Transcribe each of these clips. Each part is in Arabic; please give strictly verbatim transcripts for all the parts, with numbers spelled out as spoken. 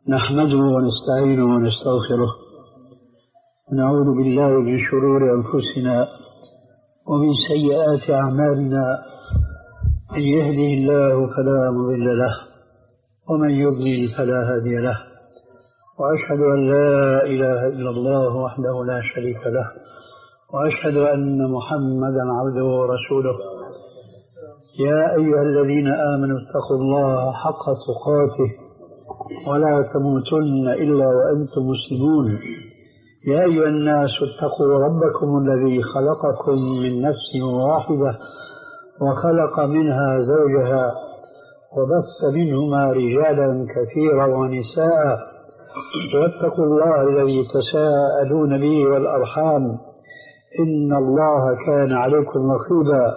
نحمده ونستعينه ونستغفره ونعوذ بالله من شرور أنفسنا ومن سيئات أعمالنا. من يهده الله فلا مضل له ومن يضلل فلا هادي له، وأشهد أن لا إله إلا الله وحده لا شريك له، وأشهد أن محمدا عبده ورسوله. يا أيها الذين آمنوا اتقوا الله حق تقاته ولا تموتن إلا وأنتم مسلمون. يا أيها الناس اتقوا ربكم الذي خلقكم من نفس واحدة وخلق منها زوجها وبث منهما رجالا كثيرا ونساء، واتقوا الله الذي تساءلون به والأرحام إن الله كان عليكم رقيبا.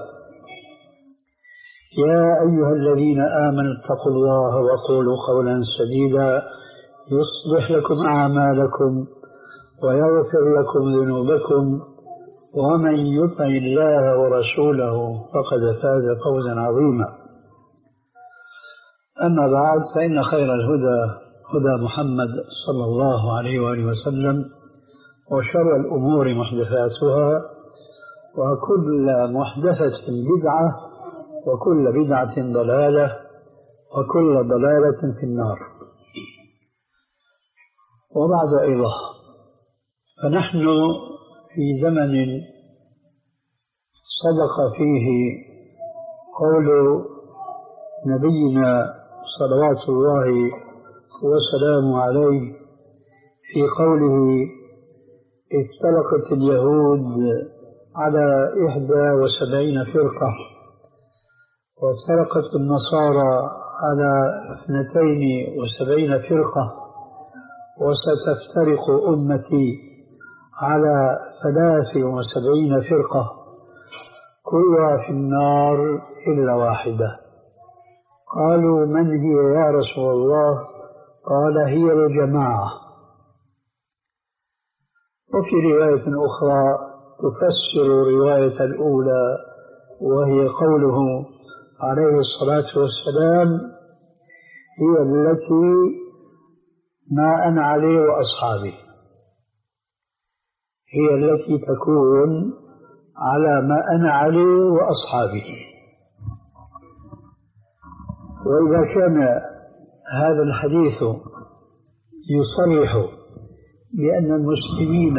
يا أيها الذين آمنوا اتقوا الله وقولوا قولا سديدا يصلح لكم أعمالكم ويغفر لكم ذنوبكم، ومن يطع الله ورسوله فقد فاز فوزا عظيما. أما بعد، فإن خير الهدى هدى محمد صلى الله عليه وآله وسلم، وشر الأمور محدثاتها، وكل محدثة بدعة، وكل بدعة ضلالة، وكل ضلالة في النار. وبعد أيضا، فنحن في زمن صدق فيه قول نبينا صلوات الله وسلامه عليه في قوله: افترقت اليهود على إحدى وسبعين فرقة، وافترقت النصارى على اثنتين وسبعين فرقة، وستفترق أمتي على ثلاث وسبعين فرقة، كلها في النار إلا واحدة. قالوا: من هي يا رسول الله؟ قال: هي الجماعة. وفي رواية أخرى تفسر الرواية الأولى، وهي قوله عليه الصلاة والسلام: هي التي ما أنا عليه وأصحابي، هي التي تكون على ما أنا عليه وأصحابي. وإذا كان هذا الحديث يصرح بأن المسلمين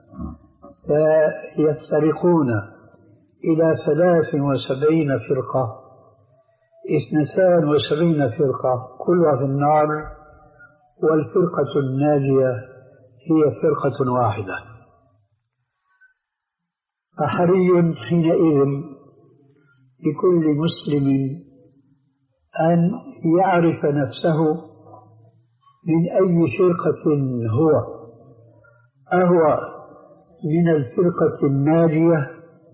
سيفترقون إلى ثلاث وسبعين فرقة، اثنتان وسبعين فرقة كلها في النار، والفرقة الناجية هي فرقة واحدة، فحري حينئذ بكل مسلم أن يعرف نفسه من أي فرقة هو، أهو من الفرقة الناجية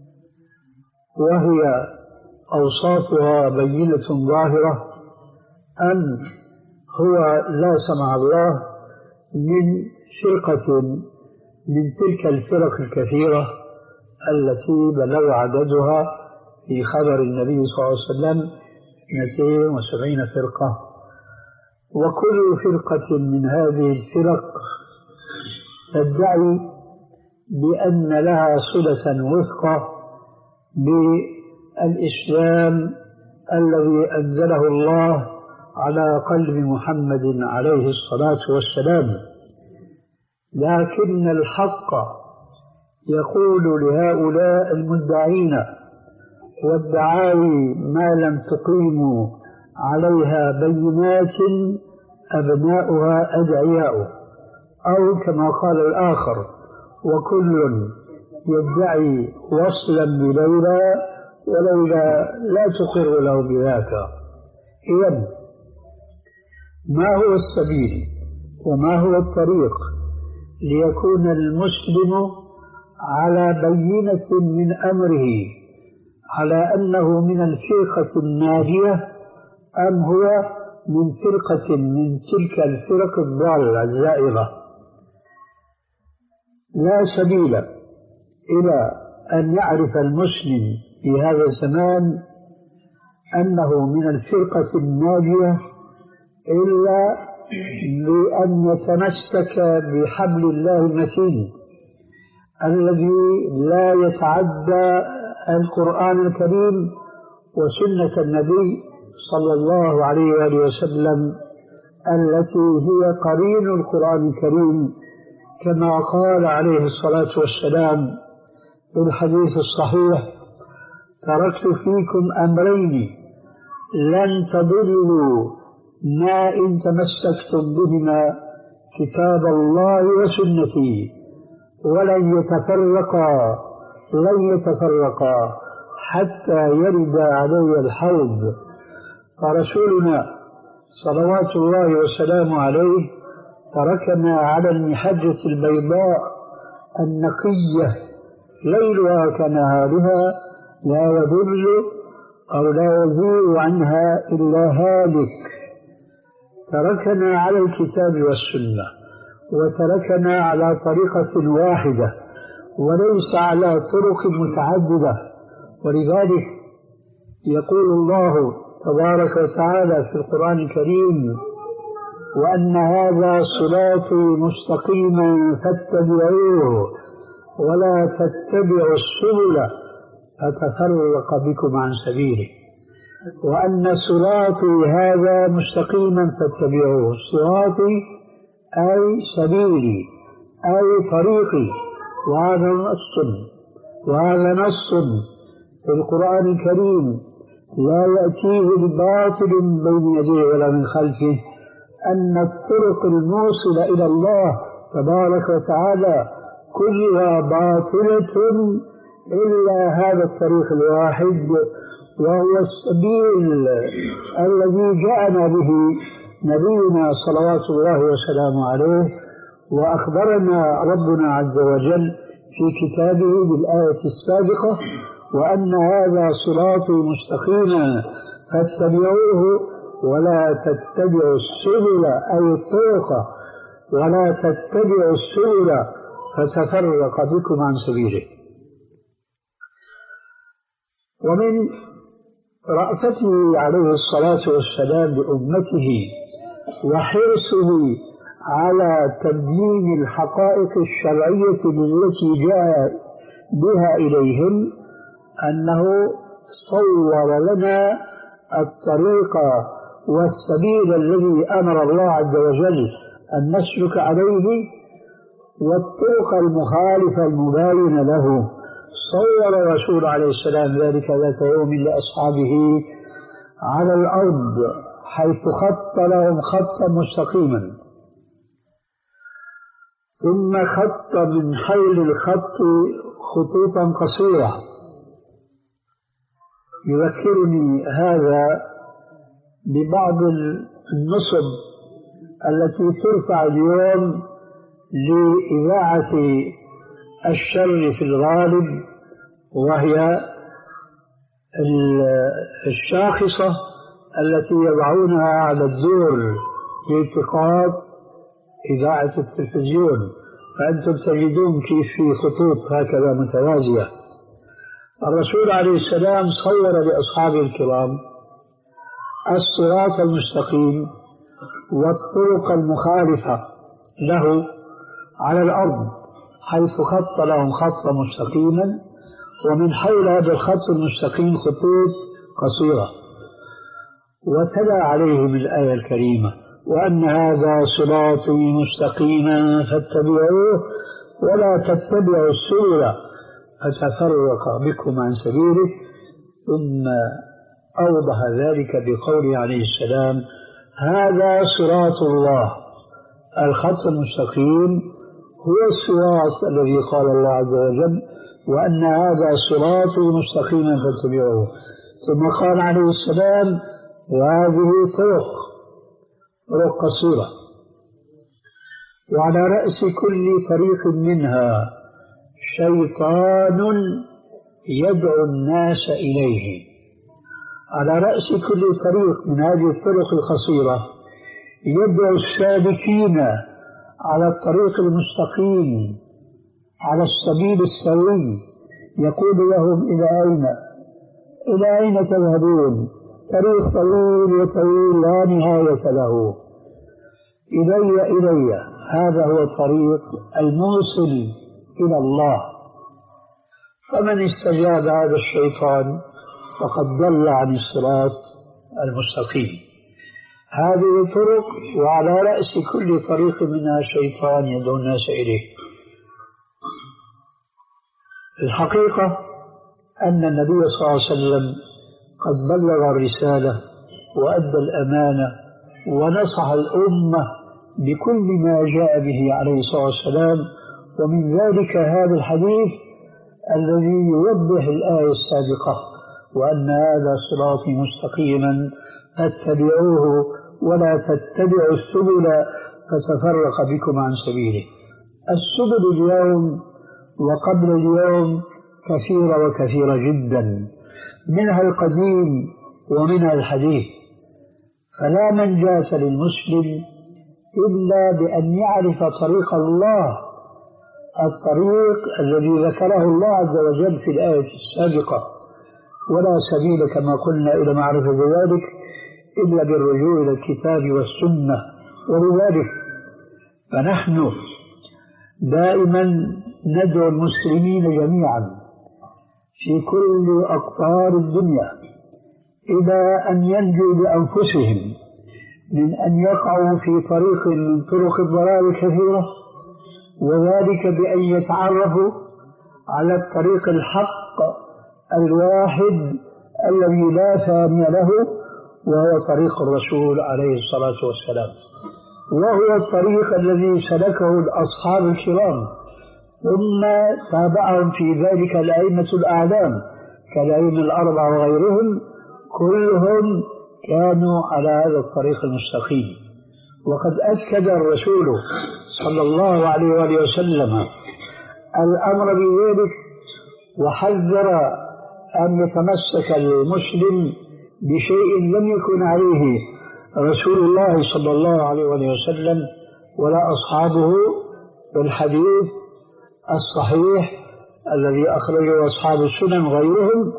وهي أوصافها بينة ظاهرة، أم هو لا سمح الله من فرقة من تلك الفرق الكثيرة التي بلغ عددها في خبر النبي صلى الله عليه وسلم اثنتين وسبعين فرقة. وكل فرقة من هذه الفرق تدعي بأن لها صلة وثقة بالإسلام الذي أنزله الله على قلب محمد عليه الصلاة والسلام، لكن الحق يقول لهؤلاء المدعين والدعاوي: ما لم تقيموا عليها بينات أبناؤها أدعياء، أو كما قال الآخر: وكل يدعي وصلا بليلى وليلى لا تقر له بذاك. إذن ما هو السبيل وما هو الطريق ليكون المسلم على بينة من أمره على أنه من الفرقة الناجية أم هو من فرقة من تلك الفرق الضالة الزائغة؟ لا سبيل إلى أن يعرف المسلم في هذا الزمان أنه من الفرقة الناجية إلا بأن يتمسك بحبل الله المتين الذي لا يتعدى القرآن الكريم وسنة النبي صلى الله عليه وآله وسلم التي هي قرين القرآن الكريم، كما قال عليه الصلاة والسلام في الحديث الصحيح: تركت فيكم أمرين لن تضلوا ما إن تمسكتم بهما، كتاب الله وسنتي، ولن يتفرقا لن يتفرقا حتى يرد علي الحوض. فرسولنا صلوات الله وسلامه عليه تركنا على المحجة البيضاء النقية ليلها كنهارها، لا يضل أو لا يزيغ عنها إلا هالك. تركنا على الكتاب والسنة، وتركنا على طريقة واحدة وليس على طرق متعددة. ولذلك يقول الله تبارك وتعالى في القرآن الكريم: وأن هذا صراطي مستقيما فاتبعوه ولا تتبعوا السبل فتفرق بكم عن سبيله. وأن صراطي هذا مستقيما فاتبعوه، صراطي أي سبيلي أي طريقي، وهذا نص وهذا نص في القرآن الكريم لا يأتيه الباطل من بين يديه ولا من خلفه، أن الطرق الموصلة إلى الله تبارك وتعالى كلها باطلة إلا هذا الطريق الواحد، وهو السبيل الذي جاءنا به نبينا صلوات الله وسلامه عليه، وأخبرنا ربنا عز وجل في كتابه بالآية السابقة: وأن هذا صراطي مستقيما فاتبعوه ولا تتبعوا السبل أي الطرق، ولا تتبعوا السبل فتفرق بكم عن سبيله. ومن رأفته عليه الصلاة والسلام بأمته وحرصه على تبيين الحقائق الشرعية التي جاء بها إليهم أنه صور لنا الطريق والسبيل الذي أمر الله عز وجل أن نسلك عليه، والطرق المخالفة المباينة له. صور الرسول عليه السلام ذلك ذات يوم لأصحابه على الأرض حيث خط لهم خطا مستقيما، ثم خط من حول الخط خطوطا قصيرة. يذكرني هذا ببعض النصب التي ترفع اليوم لإذاعة الشر في الغالب، وهي الشاخصة التي يضعونها على الدور لالتقاط إذاعة التلفزيون، فأنتم تجدون كيف في خطوط هكذا متوازية. الرسول عليه السلام صور لأصحابه الكرام الصراط المستقيم والطرق المخالفة له على الأرض حيث خط لهم خطا مستقيما، ومن حول هذا الخط المستقيم خطوط قصيرة. وتلا عليهم الآية الكريمة: وأن هذا صراطي مستقيما فاتبعوه ولا تتبعوا السبل فتفرق بكم عن سبيله. ثم أوضح ذلك بقوله عليه السلام: هذا صراط الله. الخط المستقيم هو الصراط الذي قال الله عز وجل: وأن هذا صراطي مستقيما فاتبعوه. ثم قال عليه السلام: وهذه طرق طرق قصيرة، وعلى رأس كل طريق منها شيطان يدعو الناس إليه. على رأس كل طريق من هذه الطرق القصيرة يدعو السالكين على الطريق المستقيم على السبيل السوي، يقول لهم: إلى أين إلى أين تذهبون؟ طريق طويل وطويل لا نهاية له. إلي إلي، هذا هو الطريق الموصل إلى الله. فمن استجاب هذا الشيطان فقد ضل عن الصراط المستقيم. هذه الطرق، وعلى رأس كل طريق منها شيطان يدعو الناس إليه. الحقيقة أن النبي صلى الله عليه وسلم قد بلغ الرسالة وأدى الأمانة ونصح الأمة بكل ما جاء به عليه الصلاة والسلام، ومن ذلك هذا الحديث الذي يوضح الآية السابقة: وأن هذا صراطي مستقيما فاتبعوه ولا تتبعوا السبل فتفرق بكم عن سبيله. السبل اليوم وقبل اليوم كثيرة وكثيرة جدا، منها القديم ومنها الحديث. فلا منجاة للمسلم إلا بأن يعرف طريق الله، الطريق الذي ذكره الله عز وجل في الآية السابقة: ولا سبيل كما قلنا إلى معرفة ذلك إلا بالرجوع إلى الكتاب والسنة. ولذلك فنحن دائما ندعو المسلمين جميعا في كل أقطار الدنيا إلى أن ينجوا بأنفسهم من أن يقعوا في طريق من طرق الضلال الكثيرة، وذلك بأن يتعرفوا على الطريق الحق الواحد الذي لا ثاني له، وهو طريق الرسول عليه الصلاة والسلام، وهو الطريق الذي سلكه الأصحاب الكرام، ثم تابعهم في ذلك الأئمة الأعلام كالأئمة الأربعة وغيرهم، كلهم كانوا على هذا الطريق المستقيم. وقد أكد الرسول صلى الله عليه وآله وسلم الأمر بذلك، وحذر أن يتمسك المسلم بشيء لم يكن عليه رسول الله صلى الله عليه وآله وسلم ولا أصحابه، بالحديث الصحيح الذي أخرجه أصحاب السنن غيرهم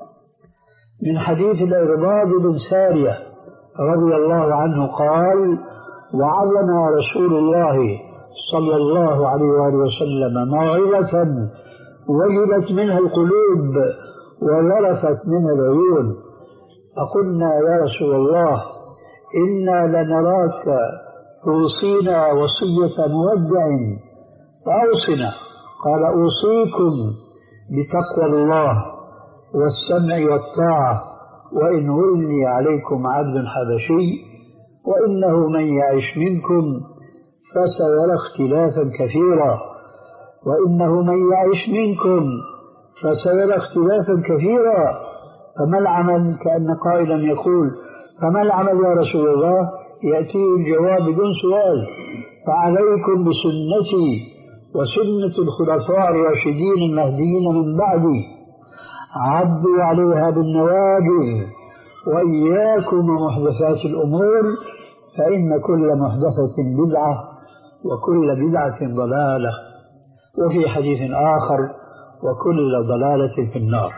من حديث الإرباض بن سارية رضي الله عنه قال: وعظنا رسول الله صلى الله عليه وآله وسلم موعظة وجلت منها القلوب وذرفت منها العيون، فقلنا يا رسول الله إنا لنراك توصينا وصية مودع فأوصنا. قال: أوصيكم بتقوى الله والسمع والطاعة وإن ولي عليكم عبد حبشي وإنه من يعش منكم فسيرى اختلافا كثيرا وإنه من يعش منكم فسيرى اختلافا كثيرا فما العمل؟ كأن قائلا يقول: فما العمل يا رسول الله؟ يأتي الجواب بدون سؤال: فعليكم بسنتي وسنة الخلفاء الراشدين المهديين من بعدي، عضوا عليها بالنواجذ، وإياكم ومحدثات الأمور، فإن كل محدثة بدعة وكل بدعة ضلالة، وفي حديث آخر: وكل ضلالة في النار.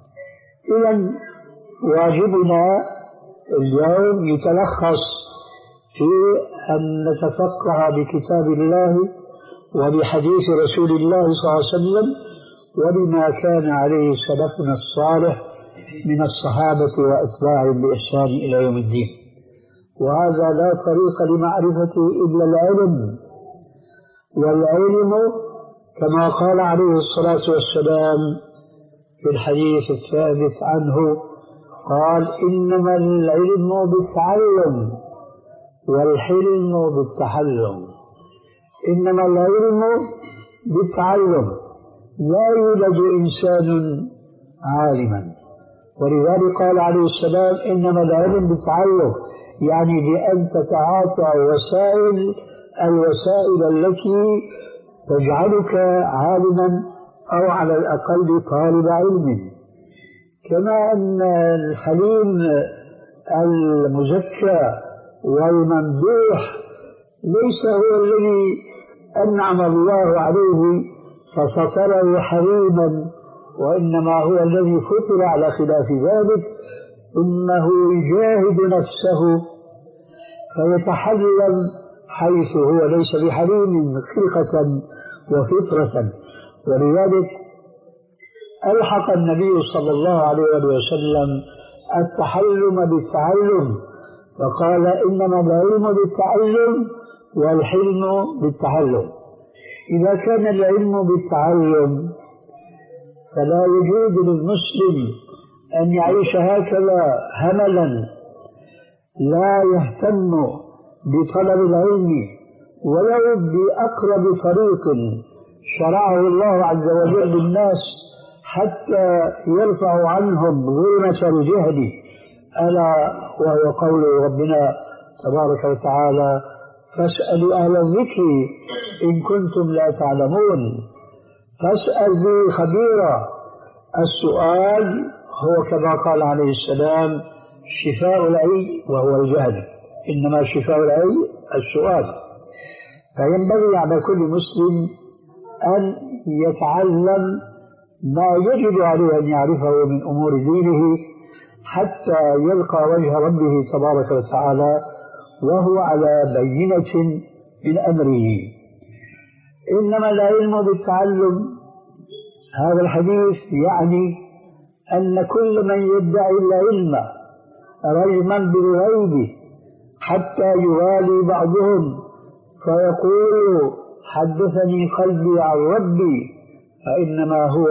إذن واجبنا اليوم يتلخص في أن نتفقه بكتاب الله وبحديث رسول الله صلى الله عليه وسلم وبما كان عليه سلفنا الصالح من الصحابة وأتباعهم بإحسان إلى يوم الدين. وهذا لا طريق لمعرفته إلا العلم، والعلم كما قال عليه الصلاة والسلام في الحديث الثابت عنه قال: إنما العلم بالتعلم والحلم بالتحلم. إنما العلم بالتعلم، لا يولد إنسان عالما، ولذلك قال عليه السلام: إنما العلم بالتعلم، يعني بأن تتعاطى وسائل الوسائل التي تجعلك عالما أو على الأقل طالب علم. كما أن الحليم المزكى والممدوح ليس هو الذي أنعم الله عليه فسطره حليما، وإنما هو الذي فطر على خلاف ذلك، إنه يجاهد نفسه فيتحلم حيث هو ليس بحليم خلقة وفطرة. ولذلك ألحق النبي صلى الله عليه وسلم التحلم بالتعلم، فقال إنما العلم بالتعلم والحلم بالتحلم. إذا كان العلم بالتعلم فلا وجود للمسلم أن يعيش هكذا هملا لا يهتم بطلب العلم ولو بأقرب طريق شرعه الله عز وجل للناس حتى يرفع عنهم ظلمة الجهل، ألا وهو قول ربنا تبارك وتعالى فاسألوا أهل الذكر إن كنتم لا تعلمون. فاسأل به خبيرا. السؤال هو كما قال عليه السلام شفاء العي وهو الجهل، إنما شفاء العي السؤال. فينبغي على كل مسلم أن يتعلم ما يجب عليه أن يعرفه من أمور دينه حتى يلقى وجه ربه تبارك وتعالى وهو على بينة من أمره. إنما العلم بالتعلم، هذا الحديث يعني أن كل من يدعي العلم رجما بالغيب حتى يوالي بعضهم فيقول حدثني قلبي عن ربي، فإنما هو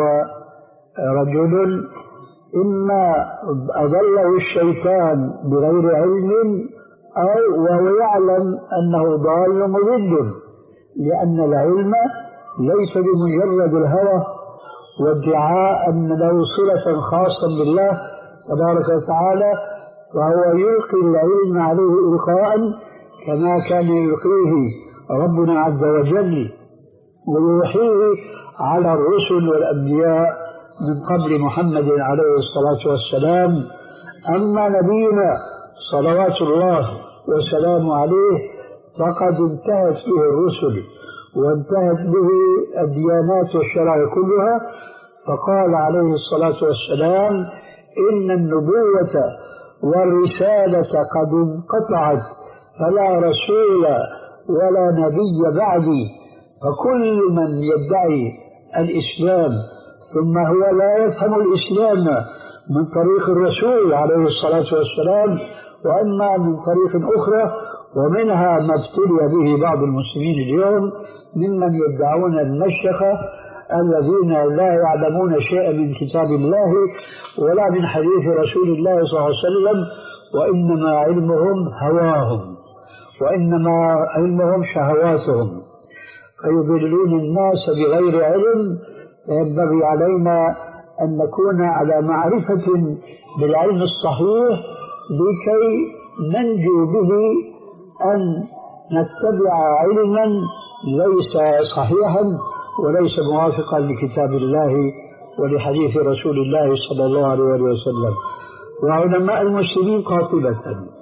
رجل إما أضله الشيطان بغير علم أو وهو يعلم أنه ضال مضل، لأن العلم ليس بمجرد الهوى وادعاء أن له صلة خاصة بالله تبارك وتعالى، فهو يلقي العلم عليه إلقاء كما كان يلقيه ربنا عز وجل ويوحيه على الرسل والأنبياء من قبل محمد عليه الصلاة والسلام. أما نبينا صلوات الله وسلامه عليه فقد انتهت به الرسل وانتهت به الديانات والشرائع كلها، فقال عليه الصلاة والسلام إن النبوة والرسالة قد انقطعت فلا رسول ولا نبي بعدي. فكل من يدعي الإسلام ثم هو لا يفهم الإسلام من طريق الرسول عليه الصلاة والسلام وأما من طريق أخرى، ومنها ما ابتلي به بعض المسلمين اليوم ممن يدعون المشيخة الذين لا يعلمون شيئا من كتاب الله ولا من حديث رسول الله صلى الله عليه وسلم، وإنما علمهم هواهم وإنما علمهم شهواتهم، فيضلون الناس بغير علم. فينبغي علينا أن نكون على معرفة بالعلم الصحيح لكي ننجو به أن نتبع علما ليس صحيحا وليس موافقا لكتاب الله ولحديث رسول الله صلى الله عليه وسلم. وعلماء المسلمين قاطبة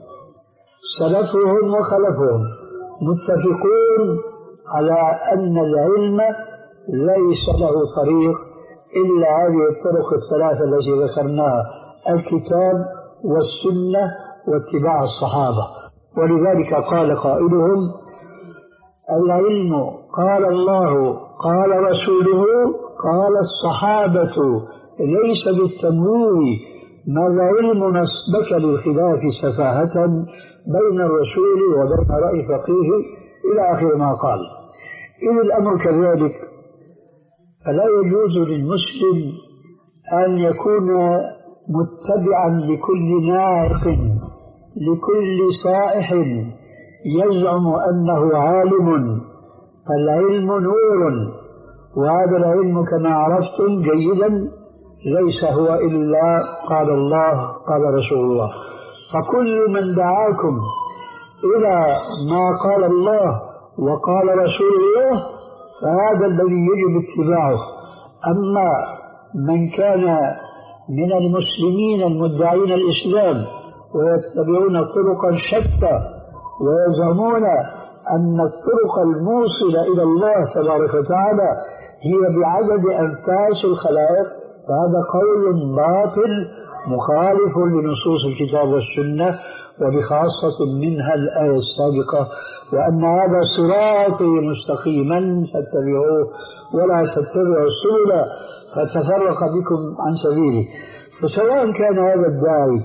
سلفهم وخلفهم متفقون على أن العلم ليس له طريق إلا هذه الطرق الثلاثة التي ذكرناها: الكتاب والسنة واتباع الصحابة. ولذلك قال قائلهم: العلم قال الله قال رسوله قال الصحابة ليس بالتمويه، ما العلم نسبك للخلاف سفاهة بين الرسول وبين رأي فقيه إلى آخر ما قال. إذ الأمر كذلك فلا يجوز للمسلم أن يكون متبعا لكل نائق لكل صائح يزعم أنه عالم. فالعلم نور، وهذا العلم كما عرفتم جيدا ليس هو إلا قال الله قال رسول الله. فكل من دعاكم إلى ما قال الله وقال رسول الله فهذا الذي يجب اتباعه. أما من كان من المسلمين المدعين الإسلام ويتبعون طرقا شتى ويزعمون أن الطرق الموصلة إلى الله تبارك وتعالى هي بعدد أنفاس الخلائق، فهذا قول باطل مخالف لنصوص الكتاب والسنة وبخاصة منها الآية السابقة: وأن هذا صراطي مستقيما فاتبعوه ولا تتبعوا السبل فتفرق بكم عن سبيله. فسواء كان هذا الداعي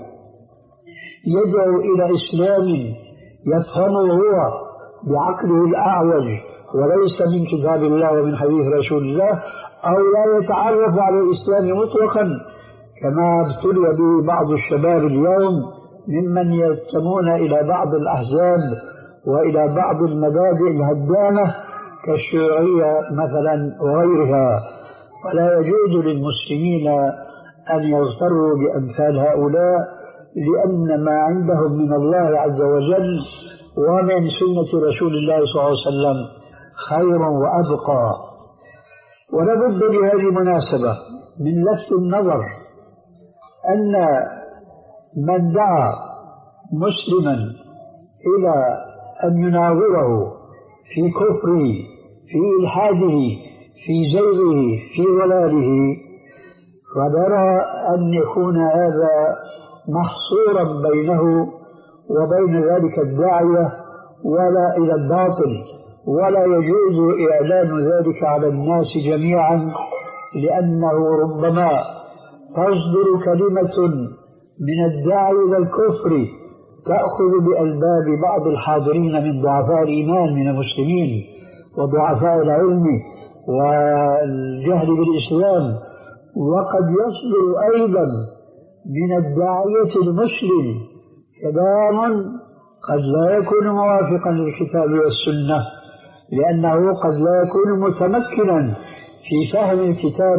يدعو إلى إسلام يفهمه هو بعقله الأعوج وليس من كتاب الله ومن حديث رسول الله، أو لا يتعرف على الإسلام مطلقا كما ابتلي به بعض الشباب اليوم ممن ينتمون إلى بعض الأحزاب وإلى بعض المبادئ الهدامة كالشيوعية مثلا وغيرها. ولا يجوز للمسلمين أن يغتروا بأمثال هؤلاء، لأن ما عندهم من الله عز وجل ومن سنة رسول الله صلى الله عليه وسلم خير وأبقى. ولا بد بهذه المناسبة من لفت النظر أن من دعا مسلما إلى أن يناظره في كفره، في إلحاده، في زيغه، في ضلاله، فنرى أن يكون هذا محصورا بينه وبين ذلك الداعية ولا إلى الباطل، ولا يجوز إعلان ذلك على الناس جميعا، لأنه ربما تصدر كلمة من الداعي إلى الكفر تأخذ بألباب بعض الحاضرين من ضعفاء الإيمان من المسلمين وضعفاء العلم والجهل بالإسلام، وقد يصدر أيضا من الداعية المسلم كلام قد لا يكون موافقا للكتاب والسنة، لأنه قد لا يكون متمكنا في فهم الكتاب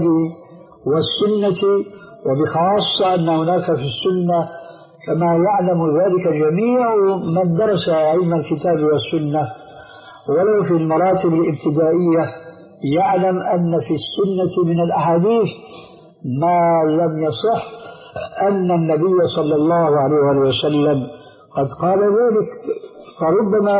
والسنة، وبخاصة أن هناك في السنة كما يعلم ذلك جميع من درس علم الكتاب والسنة ولو في المراتب الابتدائية يعلم أن في السنة من الأحاديث ما لم يصح أن النبي صلى الله عليه وسلم قد قال ذلك. فربما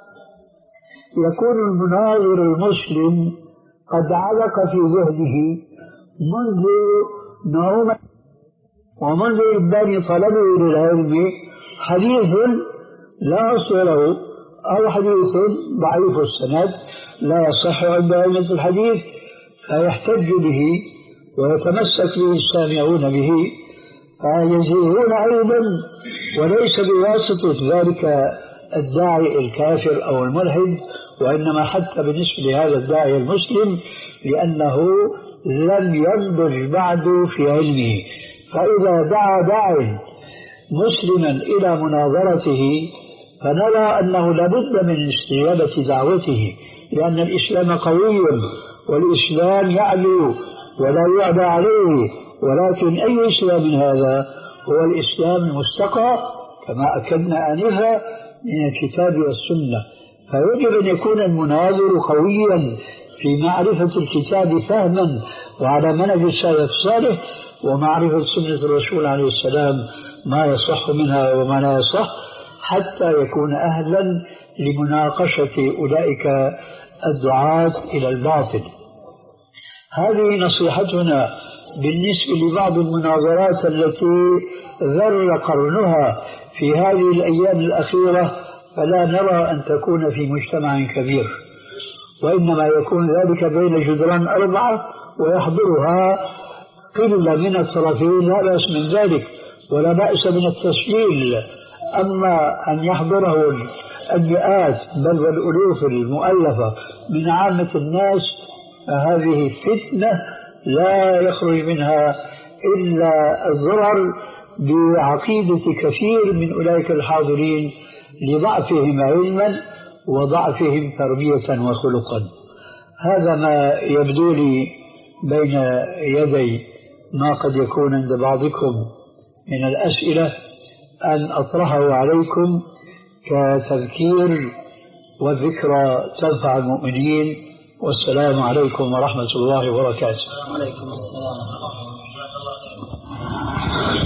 يكون المناظر المسلم قد علق في ذهنه منذ نوم ومنذ إبان طلبه للعلم حديث لا أصل له أو حديث ضعيف السند لا يصح عند أئمة الحديث، فيحتج به ويتمسك به السامعون به فيزيغون أيضا، وليس بواسطة ذلك الداعي الكافر أو الملحد، وإنما حتى بالنسبة لهذا الداعي المسلم لأنه لم ينضج بعد في علمه. فإذا دعا داع مسلما إلى مناظرته فنرى أنه لابد من استجابة دعوته، لأن الإسلام قوي والإسلام يعلو ولا يعلى عليه، ولكن أي إسلام هذا؟ هو الإسلام المستقى كما أكدنا آنفا من الكتاب والسنة. فيجب أن يكون المناظر قويا في معرفة الكتاب فهما وعلى منهج السلف الصالح، ومعرفة سنة الرسول عليه السلام ما يصح منها وما لا يصح، حتى يكون أهلا لمناقشة أولئك الدعاة إلى الباطل. هذه نصيحتنا بالنسبة لبعض المناظرات التي ذر قرنها في هذه الأيام الأخيرة، فلا نرى أن تكون في مجتمع كبير، وإنما يكون ذلك بين جدران أربعة ويحضرها قلة من الطرفين، لا بأس من ذلك ولا بأس من التسجيل. أما أن يحضره المئات بل والألوف المؤلفة من عامة الناس فهذه فتنة لا يخرج منها إلا الضرر بعقيدة كثير من أولئك الحاضرين لضعفهم علما وضعفهم تربية وخلقا. هذا ما يبدو لي بين يدي ما قد يكون عند بعضكم من الأسئلة أن أطرحه عليكم كتذكير والذكرى تنفع المؤمنين. والسلام عليكم ورحمة الله وبركاته. وعليكم السلام ورحمة الله.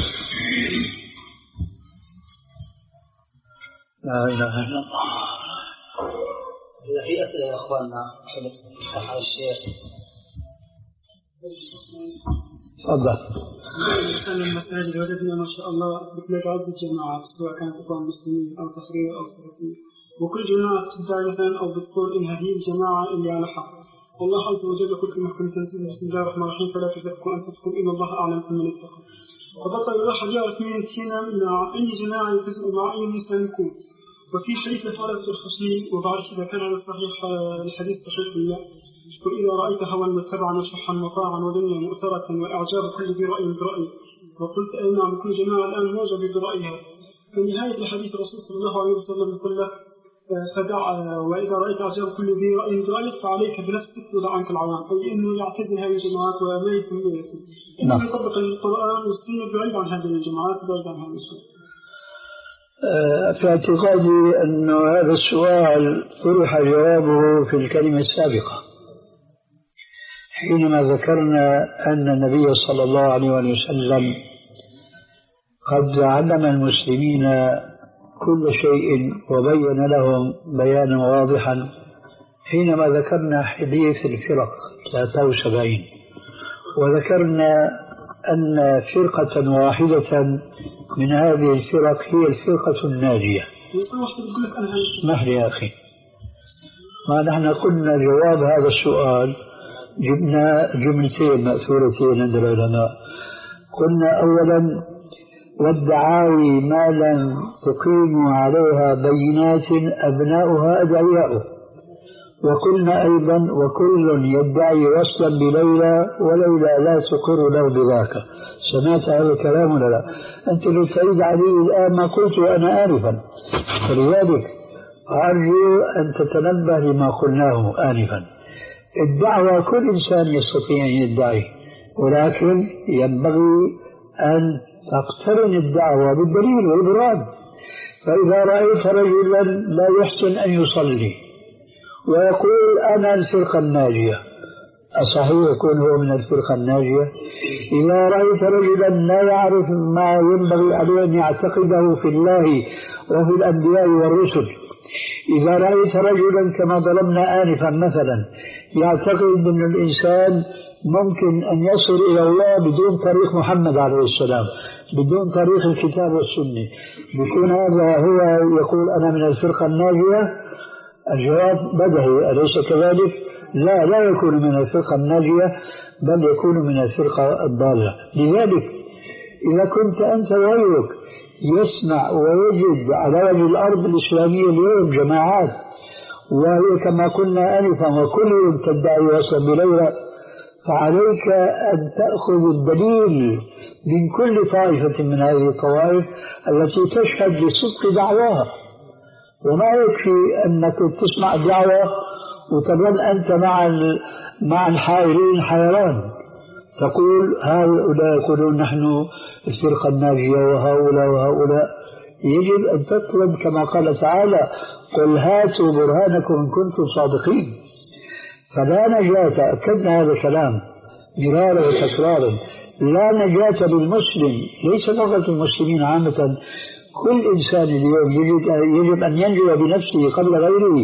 لا إله إلا الله. إذا في أسئلة يا أخواننا نفتح على الشيخ. تفضل. أنا المساجد وجدنا ما شاء الله بتلاقي عدة جماعات سواء كانت إخوان مسلمين أو تحرير أو سلفية، وكل جماعة تدعي مثلا أو بتقول إنها هي الجماعة اللي على حق، والله عز وجل يقول في محكمة تنزيل بسم الله الرحمن الرحيم فلا تزكوا أنفسكم إن الله أعلم بمن اتقى. فبطل الواحد يعرف مين فينا مع أي جماعة يلتزم مع أي إنسان يكون. وفي حديث قال الخشي وبعد كذا كان على صحيح الحديث صحيح الله يقول إذا رأيت هوى متبعا وشحا مطاعا ودنيا مؤثرة وإعجاب كل ذي رأي برأي، وقلت أي نعم كل جماعة الآن معجب برأيها. في نهاية الحديث الرسول صلى الله عليه وسلم يقول لك فدع وإذا رأيت إعجاب كل ذي رأي برأيك فعليك بنفسك ودع عنك العوام، أي إنه يعتزل هذه الجماعات وما يتم إنه يطبق القرآن والسنة بعيد عن هذه الجماعات بعيد عن هذه السنة. في اعتقادي أن هذا السؤال طرح جوابه في الكلمة السابقة حينما ذكرنا أن النبي صلى الله عليه وسلم قد علم المسلمين كل شيء وبين لهم بيانا واضحا حينما ذكرنا حديث الفرق ثلاثة وسبعين، وذكرنا أن فرقة واحدة من هذه الفرق هي الفرقة الناجية. اسمح لي يا أخي، ما نحن قلنا جواب هذا السؤال جبنا جملتين مأثورتين عند العلماء. قلنا أولا والدعاوي ما لم تقيم عليها بينات أبناؤها أدعياؤه، وقلنا أيضا وكل يدعي وصلا بليلى وليلى لا تقر له بذاك. سمعت هذا الكلام ولا لا؟ أنت لو تعيد علي الآن ما قلت وأنا آنفا، فلذلك أرجو أن تتنبه لما قلناه آنفا. الدعوة كل إنسان يستطيع أن يدعي، ولكن ينبغي أن تقترن الدعوة بالدليل والبرهان. فإذا رأيت رجلا لا يحسن أن يصلي ويقول أنا الفرقة الناجية، أصحيح يكون هو من الفرقة الناجية؟ إذا رأيت رجلا لا يعرف ما ينبغي عليه أن يعتقده في الله وفي الأنبياء والرسل، إذا رأيت رجلا كما ضربنا آنفا مثلا يعتقد أن الإنسان ممكن أن يصل إلى الله بدون طريق محمد عليه السلام، بدون طريق الكتاب والسنة، بيكون هذا هو يقول أنا من الفرقة الناجية؟ الجواب بدهي، أليس كذلك؟ لا لا يكون من الفرقة الناجية، بل يكون من الفرقة الضالة. لذلك إذا كنت أنت وغيرك يسمع ويجد على وجه الأرض الإسلامية اليوم جماعات وهي كما قلنا آنفا وكل تدعي وصل بليلى، فعليك أن تأخذ الدليل من كل طائفة من هذه الطوائف التي تشهد لصدق دعواها. وما يكفي أنك تسمع دعوة وتظل أنت مع مع الحائرين حيران، تقول هؤلاء يقولون نحن الفرقة الناجية وهؤلاء وهؤلاء. يجب أن تطلب كما قال تعالى قل هاتوا برهانكم إن كنتم صادقين. فلا نجاة، أكدنا هذا الكلام مرارا وتكرارا، لا نجاة للمسلم، ليس فقط المسلمين عامة، كل إنسان اليوم يجب أن ينجو بنفسه قبل غيره.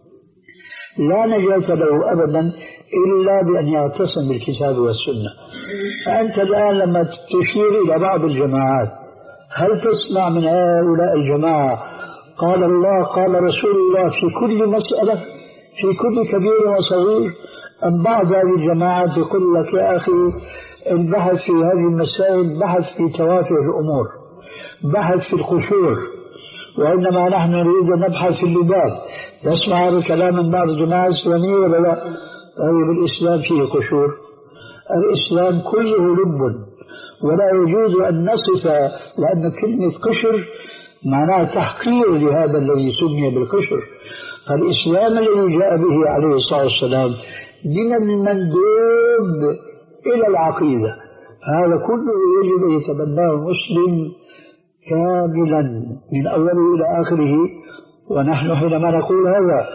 لا نجاة له أبدا إلا بأن يعتصم بالكتاب والسنة. فأنت الآن لما تشير إلى بعض الجماعات هل تسمع من هؤلاء الجماعة قال الله قال رسول الله في كل مسألة في كل كبير وصغير؟ أم بعض هذه الجماعات يقول لك يا أخي البحث في هذه المسائل بحث في توافر الأمور، بحث في القشور، وإنما نحن نريد أن نبحث في اللباس. تسمع هذا الكلام من بعض الجماعة الإسلامية ولا لا؟ طيب الإسلام فيه قشور؟ الإسلام كله لب، ولا يجوز أن نصف، لأن كلمة قشر معناها تحقير لهذا الذي سمي بالقشر. فالإسلام الذي جاء به عليه الصلاة والسلام من المندوب إلى العقيدة، هذا كله يجب أن يتبناه المسلم كاملا من أوله إلى آخره. ونحن حينما نقول هذا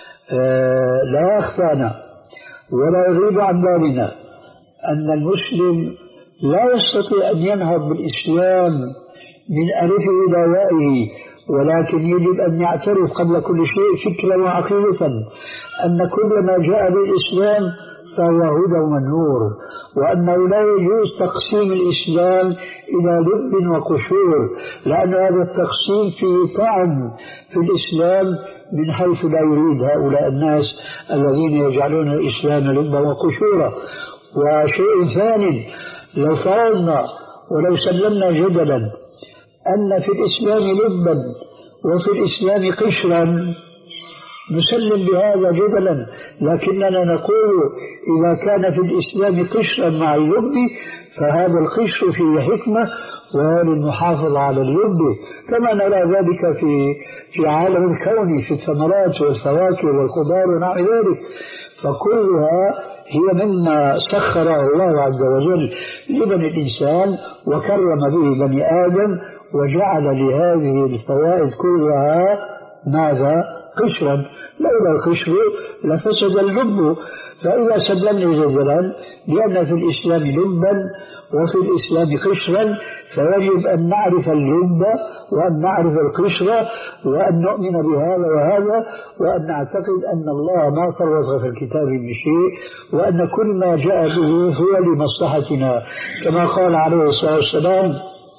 لا يخفانا ولا يغيب عن بالنا أن المسلم لا يستطيع أن ينهض بالإسلام من ألفه إلى يائه، ولكن يجب أن يعترف قبل كل شيء فكرا وعقيدة أن كل ما جاء بالإسلام فهو هدى ونور، وأنه لا يجوز تقسيم الإسلام إلى لب وقشور، لأن هذا التقسيم فيه طعن في الإسلام من حيث لا يريد هؤلاء الناس الذين يجعلون الإسلام لبا وقشورا. وشيء ثاني، لو فرضنا ولو سلمنا جدلا أن في الإسلام لبا وفي الإسلام قشرا، نسلم بهذا جدلا، لكننا نقول إذا كان في الإسلام قشرا مع اللب فهذا القشر فيه حكمة وهو للمحافظة على اللب، كما نرى ذلك في في عالم الكون في الثمرات والفواكه والخضار ونحو ذلك. فكلها هي مما سخره الله عز وجل لبني الإنسان وكرم به بني آدم، وجعل لهذه الفوائد كلها ماذا؟ قشرا. لولا القشر لفسد اللب. فإذا سلمنا جدلا لأن في الإسلام لبا وفي الإسلام قشرا، فيجب أن نعرف اللب وأن نعرف القشرة وأن نؤمن بهذا وهذا، وأن نعتقد أن الله ما فرط في الكتاب من شيء، وأن كل ما جاء به هو لمصلحتنا، كما قال عليه الصلاة والسلام: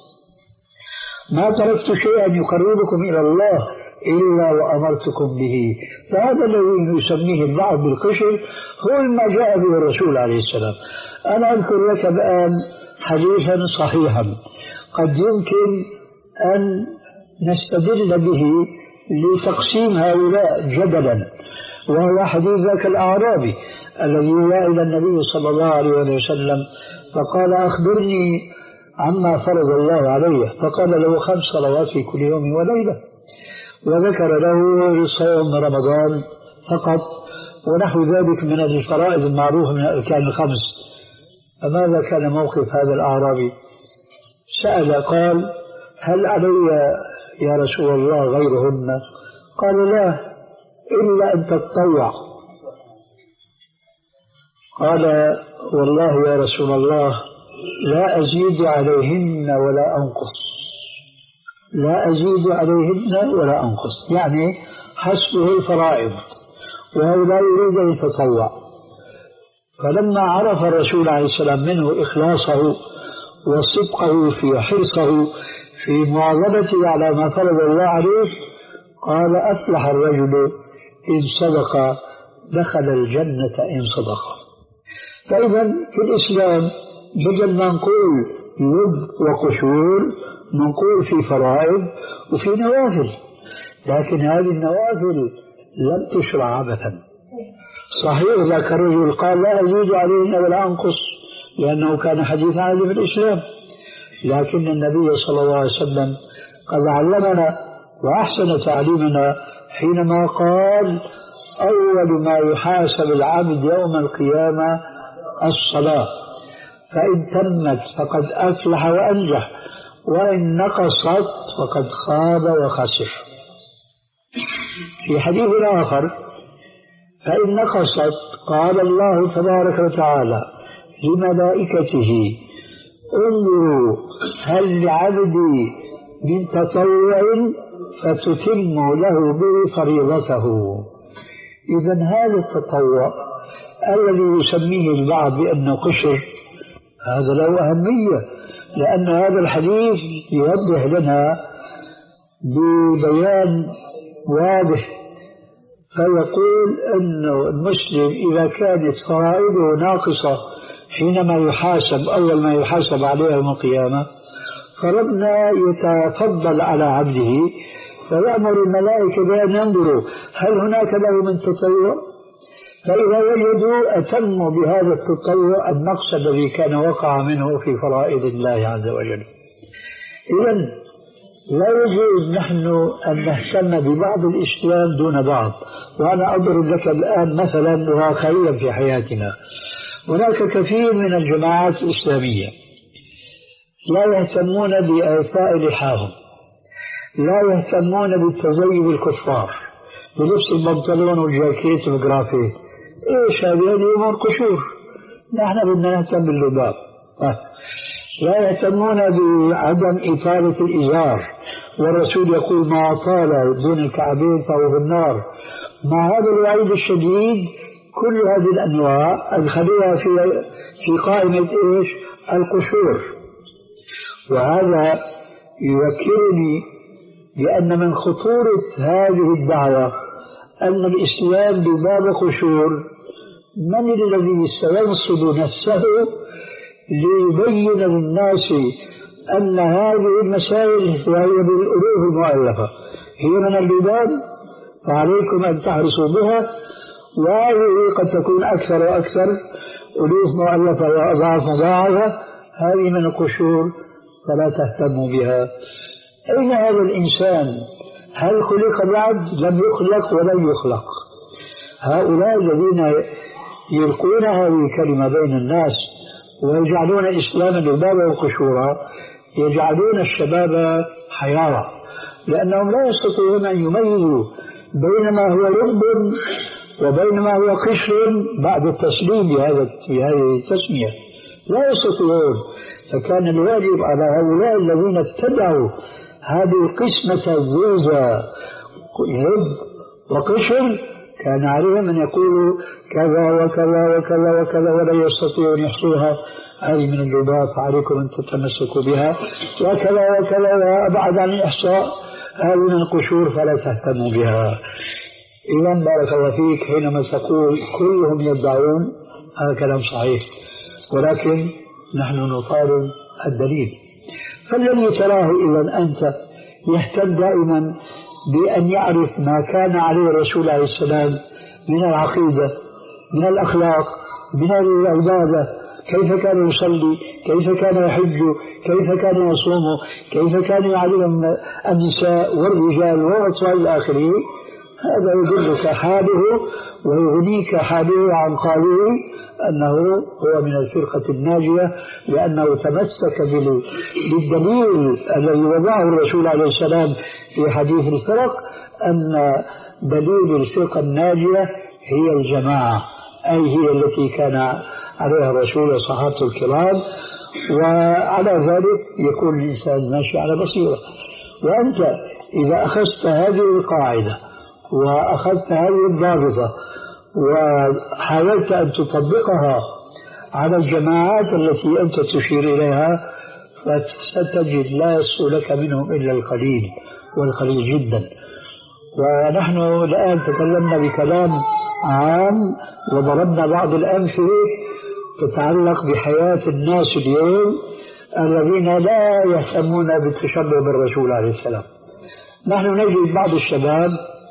ما تركت شيئا يقربكم إلى الله إلا وأمرتكم به. فهذا الذي يسميه البعض بالقشر هو ما جاء به الرسول عليه السلام. أنا أذكر لك الآن حديثا صحيحا قد يمكن أن نستدل به لتقسيم هؤلاء جدلا، وهو حديث ذاك الأعرابي الذي جاء إلى النبي صلى الله عليه وسلم فقال: أخبرني عما فرض الله عليه. فقال له: خمس صلوات في كل يوم وليلة، وذكر له صوم رمضان فقط ونحو ذلك من الفرائض المعروفة من الأركان الخمس. فماذا كان موقف هذا الأعرابي؟ سأل قال: هل علي يا رسول الله غيرهن؟ قال: لا، إلا أن تتطوع. قال: والله يا رسول الله لا أزيد عليهن ولا أنقص، لا أزيد عليهن ولا أنقص، يعني حسبه الفرائض وهو لا يريد أن يتطوع. فلما عرف الرسول عليه السلام منه إخلاصه وصدقه في حرصه في مواظبته على ما فرض الله عليه قال: أفلح الرجل إن صدق دخل الجنة إن صدق. فإذا في الإسلام بدل ما نقول لب وقشور نقول في فرائض وفي نوافل، لكن هذه النوافل لم تشرع عبثا. صحيح ذاك الرجل قال: لا أزيد عليهن ولا أنقص، لأنه كان حديث عهد في الإسلام، لكن النبي صلى الله عليه وسلم قد علمنا وأحسن تعليمنا حينما قال: أول ما يحاسب العبد يوم القيامة الصلاة، فإن تمت فقد أفلح وأنجح، وإن نقصت فقد خاب وخسر. في حديث آخر: فإن نقصت قال الله تبارك وتعالى لملائكته: انظروا هل لعبدي من تطوع فتتم له به فريضته. إذن هذا التطوع الذي يسميه البعض بأنه قشر هذا له أهمية، لأن هذا الحديث يوضح لنا ببيان واضح، فيقول أنه المسلم إذا كانت فرائضه ناقصة حينما يحاسب أول ما يحاسب عليه يوم القيامة، فربنا يتفضل على عبده فيأمر الملائكة بأن ينظروا هل هناك له من تطوع، فإذا وجدوا أتموا بهذا التطوع النقص الذي كان وقع منه في فرائض الله عز وجل. إذن لا يجوز نحن أن نهتم ببعض الإسلام دون بعض. وأنا أضرب لك الآن مثلا واقعيا في حياتنا. هناك كثير من الجماعات الإسلامية لا يهتمون بإعفاء لحاهم، لا يهتمون بالتزيي بالكفار بلبس البنطلون والجاكيت والجرافيت. إيش هذه الأمور قشور، نحن بدنا نهتم باللباب. لا يهتمون بعدم إطالة الإزار، والرسول يقول: ما طال دون الكعبين فهو في النار. مع هذا الوعيد الشديد كل هذه الأنواع أدخلوها في في قائمة إيش؟ القشور. وهذا يذكرني بأن من خطورة هذه الدعوة أن الإسلام بباب قشور. من الذي سينصب نفسه ليبين للناس أن هذه المسائل وهي بالألوف المؤلفة هي من البلدان فعليكم أن تحرصوا بها، وهذه قد تكون أكثر وأكثر ألوف مؤلفة وأضعاف مضاعفة، هذه من القشور فلا تهتموا بها. أين هذا الإنسان؟ هل خلق بعد؟ لم يخلق ولن يخلق. هؤلاء الذين يلقون هذه الكلمة بين الناس ويجعلون الإسلام لبابا وقشورا يجعلون الشباب حيارى، لأنهم لا يستطيعون أن يميزوا بين ما هو لب وبين ما هو قشر بعد التسليم بهذا بهذه التسمية، لا يستطيعون. فكان الواجب على هؤلاء الذين ابتدعوا هذه القسمة الزوزة لب وقشر كان عليهم أن يقولوا كذا وكذا وكذا وكذا ولا يستطيعون يحصوها، هذه من اللباب فعليكم أن تتمسكوا بها، وكذا وكذا وأبعد عن الإحصاء هذه من القشور فلا تهتموا بها. إذا بارك الله فيك حينما تقول كلهم يدعون هذا كلام صحيح، ولكن نحن نطالب الدليل. فالذي تراه إذا أنت يهتم دائما بأن يعرف ما كان عليه الرسول عليه السلام من العقيدة، من الأخلاق، من العبادة، كيف كان يصلي، كيف كان يحج، كيف كان يصوم، كيف كان يعلم النساء والرجال والأطفال الآخرين، هذا يدلك حاله ويغنيك حاله عن قاله أنه هو من الفرقة الناجية، لأنه تمسك بالدليل الذي وضعه الرسول عليه السلام في حديث الفرق، أن دليل الفرقة الناجية هي الجماعة، أي هي التي كان عليها الرسول وصحابته الكرام، وعلى ذلك يكون الإنسان ماشي على بصيرة. وأنت إذا أخذت هذه القاعدة وأخذت هذه الضابطة وحاولت أن تطبقها على الجماعات التي أنت تشير إليها فستجد لا يصل لك منهم إلا القليل والقليل جدا. ونحن الآن تكلمنا بكلام عام وضربنا بعض الأمثلة تتعلق بحياة الناس اليوم الذين لا يهتمون بالتشبه بالرسول عليه السلام. نحن نجد بعض الشباب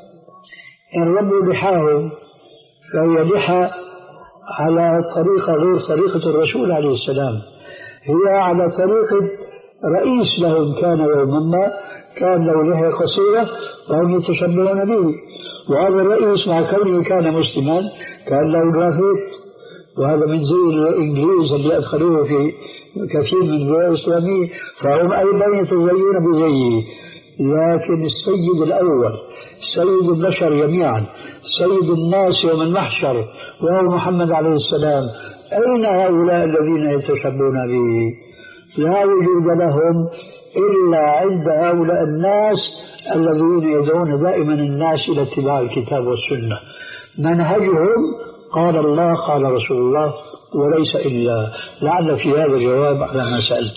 إن ربوا لحاهم فهي لحى على طريقة غير طريقة الرسول عليه السلام، هي على طريقة رئيس لهم كان يوما ما كان له لحية قصيرة وهم يتشبهون به، وهذا الرئيس مع كونه كان مسلما كان له جرافيت، وهذا من زي الإنجليز اللي أدخلوه في كثير من الدول الإسلامية، فهم أيضا يتزيون بزيه. لكن السيد الأول سيد البشر جميعا سيد الناس يوم المحشر وهو محمد عليه السلام، أين هؤلاء الذين يتشبهون به؟ لا وجود لهم إلا عند هؤلاء الناس الذين يدعون دائما الناس إلى اتباع الكتاب والسنة، منهجهم قال الله قال رسول الله وليس إلا. لعل في هذا الجواب على ما سألت.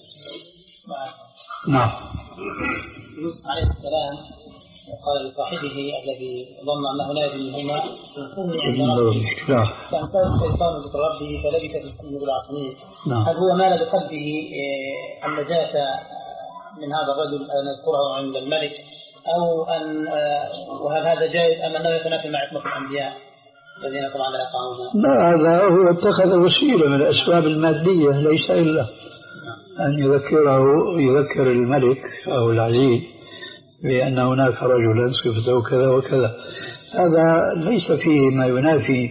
نعم. يوسف عليه السلام قال لصاحبه الذي ظن انه لا يدري منهما فانتهى الشيطان ذكر ربه فلبث في السجن بالعصمين. هل هو مال بقلبه النجاة من هذا الرجل ان يذكره عند الملك، او ان وهل هذا جائز ام انه يتنافى مع عصمة الانبياء الذين طبعا لا يقعون؟ لا، هذا هو اتخذ وسيلة من الاسباب المادية، ليس الا ان يذكره يذكر الملك او العزيز بأن هناك رجلا صفته كذا وكذا. هذا ليس فيه ما ينافي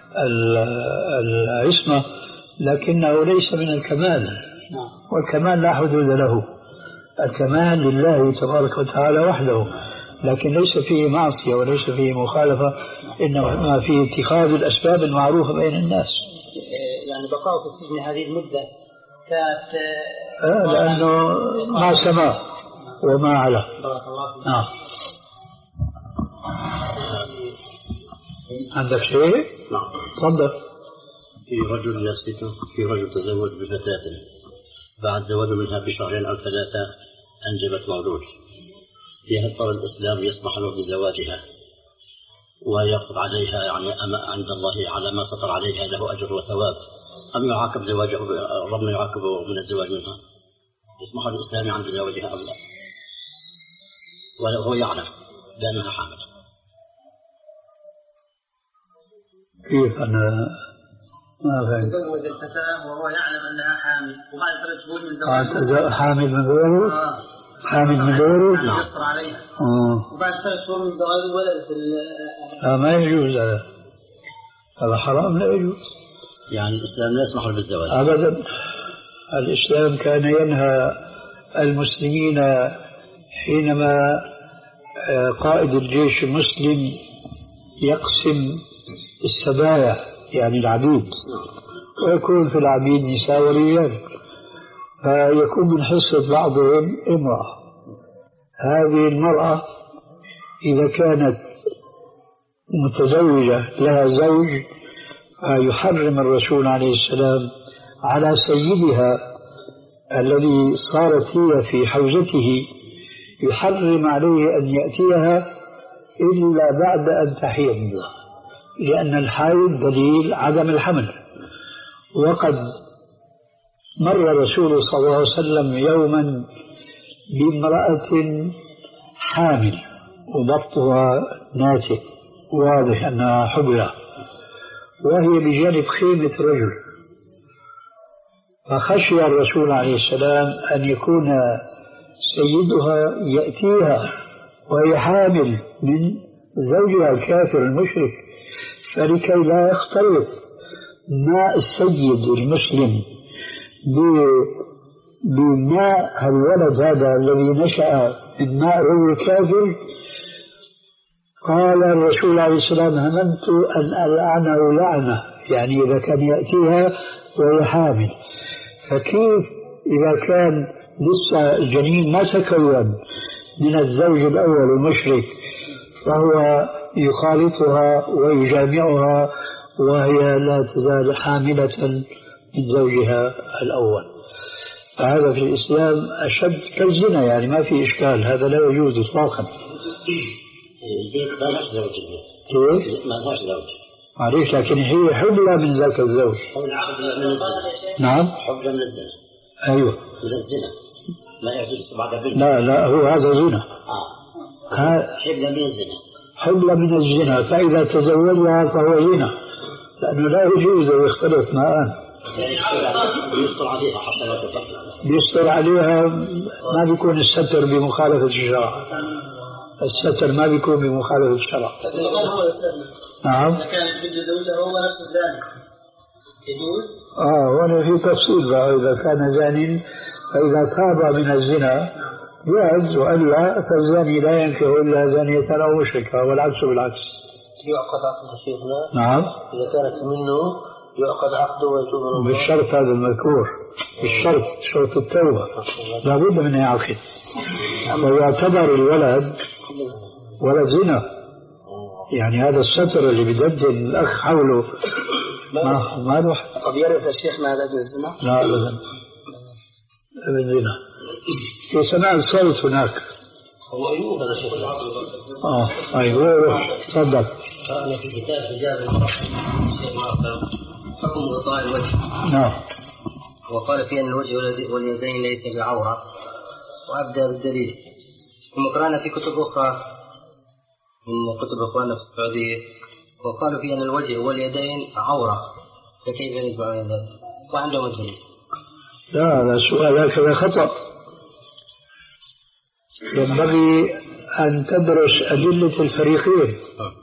العصمة، لكنه ليس من الكمال، والكمال لا حدود له، الكمال لله تبارك وتعالى وحده، لكن ليس فيه معصية وليس فيه مخالفة، إنما فيه اتخاذ الأسباب المعروفة بين الناس. يعني بقاء في السجن هذه المدة كانت آه لأنه مع السماء وما على. بارك الله فيك. نعم. عندك شيء؟ نعم. تفضل. في رجل يسكت في رجل تزوج بفتاة، بعد زواجه منها بشهرين أو ثلاثة أنجبت مولود. في هل ترى الإسلام يسمح له بزواجها ويأخذ عليها يعني عند الله على ما سطر عليها له أجر وثواب، أم يعاقب زواجه ربنا يعاقبه من الزواج منها؟ يسمح الإسلام عند زواجها أم لا؟ وهو يعلم بأنها حامل. كيف أنا ما فهمت؟ تزوج الفتاة وهو يعلم أنها حامل وبعد ثلاث شهور من زواجها حامل من غيره؟ آه. حامل من غيره؟ نعم. يسطر عليها. آه. وبعد ثلاث شهور من زواجه ولدت لا ما يجوز هذا، هذا حرام لا يجوز. يعني الإسلام لا يسمح بالزواج أبدا. الإسلام كان ينهى المسلمين حينما قائد الجيش المسلم يقسم السبايا يعني العبيد، ويكون في العبيد نساء ورجال، فيكون من حصة بعضهم امرأة. هذه المرأة إذا كانت متزوجة لها زوج يحرم الرسول عليه السلام على سيدها الذي صارت هي في حوزته، يحرم عليه أن يأتيها إلا بعد أن تحيض، لأن الحيض دليل عدم الحمل. وقد مر الرسول صلى الله عليه وسلم يوما بامرأة حامل وبطها ناتئ واضح أنها حبلى، وهي بجانب خيمة رجل، فخشي الرسول عليه السلام أن يكون سيدها يأتيها وهي حامل من زوجها الكافر المشرك، فلكي لا يختلط ماء السيد المسلم بماء الولد هذا الذي نشأ من ماء رجل الكافر، قال الرسول عليه السلام هممت أن ألعنه لعنة، يعني إذا كان يأتيها وهي حامل، فكيف إذا كان لسه الجنين ما تكون من الزوج الأول المشرك فهو يخالطها ويجامعها وهي لا تزال حاملة من زوجها الأول. فهذا في الإسلام أشد كالزنا، يعني ما في إشكال، هذا لا يجوز إطلاقا. البيت ما لهاش زوج، كيف؟ ما لهاش زوج معليش، لكن هي حبلى من ذاك الزوج. نعم، حبلى من الزنا. أيوه من الزنا ما يجوز بعد بنت. لا لا هو هذا زنا. آه ها... حبلى من الزنا. حبلى من الزنا، فإذا تزوجها فهو زنا، لأنه لا يجوز أن يختلط معان. بيستر عليها حتى لا تتقل. بيستر عليها، ما بيكون الستر بمخالفة الشرع. الستر ما بيكون بمخالفة الشرع. نعم. إذا كان يجوز زوجها هو نفس الزاني يجوز؟ آه وأنا في تفصيل بقى، إذا كان زاني فإذا تاب من الزنا جاز، وإلا فالزاني لا ينكح إلا زانية أو مشركة، والعكس بالعكس. يعقد عقد شيخنا؟ نعم. إذا كانت منه يعقد عقده ويتوب بالشرط هذا المذكور، بالشرط شرط التوبة لابد من يعقد، ويعتبر الولد ولد زنا، يعني هذا الستر اللي بدد الأخ حوله ما ما له. قد يرث الشيخ ما هذا الزنا؟ لا أبدا ابن زنا. في سماع الصوت هناك. هو أيوب هذا الشيخ. اه أيوه تفضل. قرأنا في كتاب حجاب المرأة الشيخ ناصر حكم غطاء الوجه. نعم. وقال في أن الوجه واليدين ليس بعورة، وأبدأ بالدليل. ثم قرأنا في كتب أخرى من كتب أخواننا في السعودية وقالوا في أن الوجه واليدين عورة، فكيف يجمع بين ذلك؟ وعندهم الدليل. لا هذا سؤال هكذا خطأ. ينبغي أن تدرس أدلة الفريقين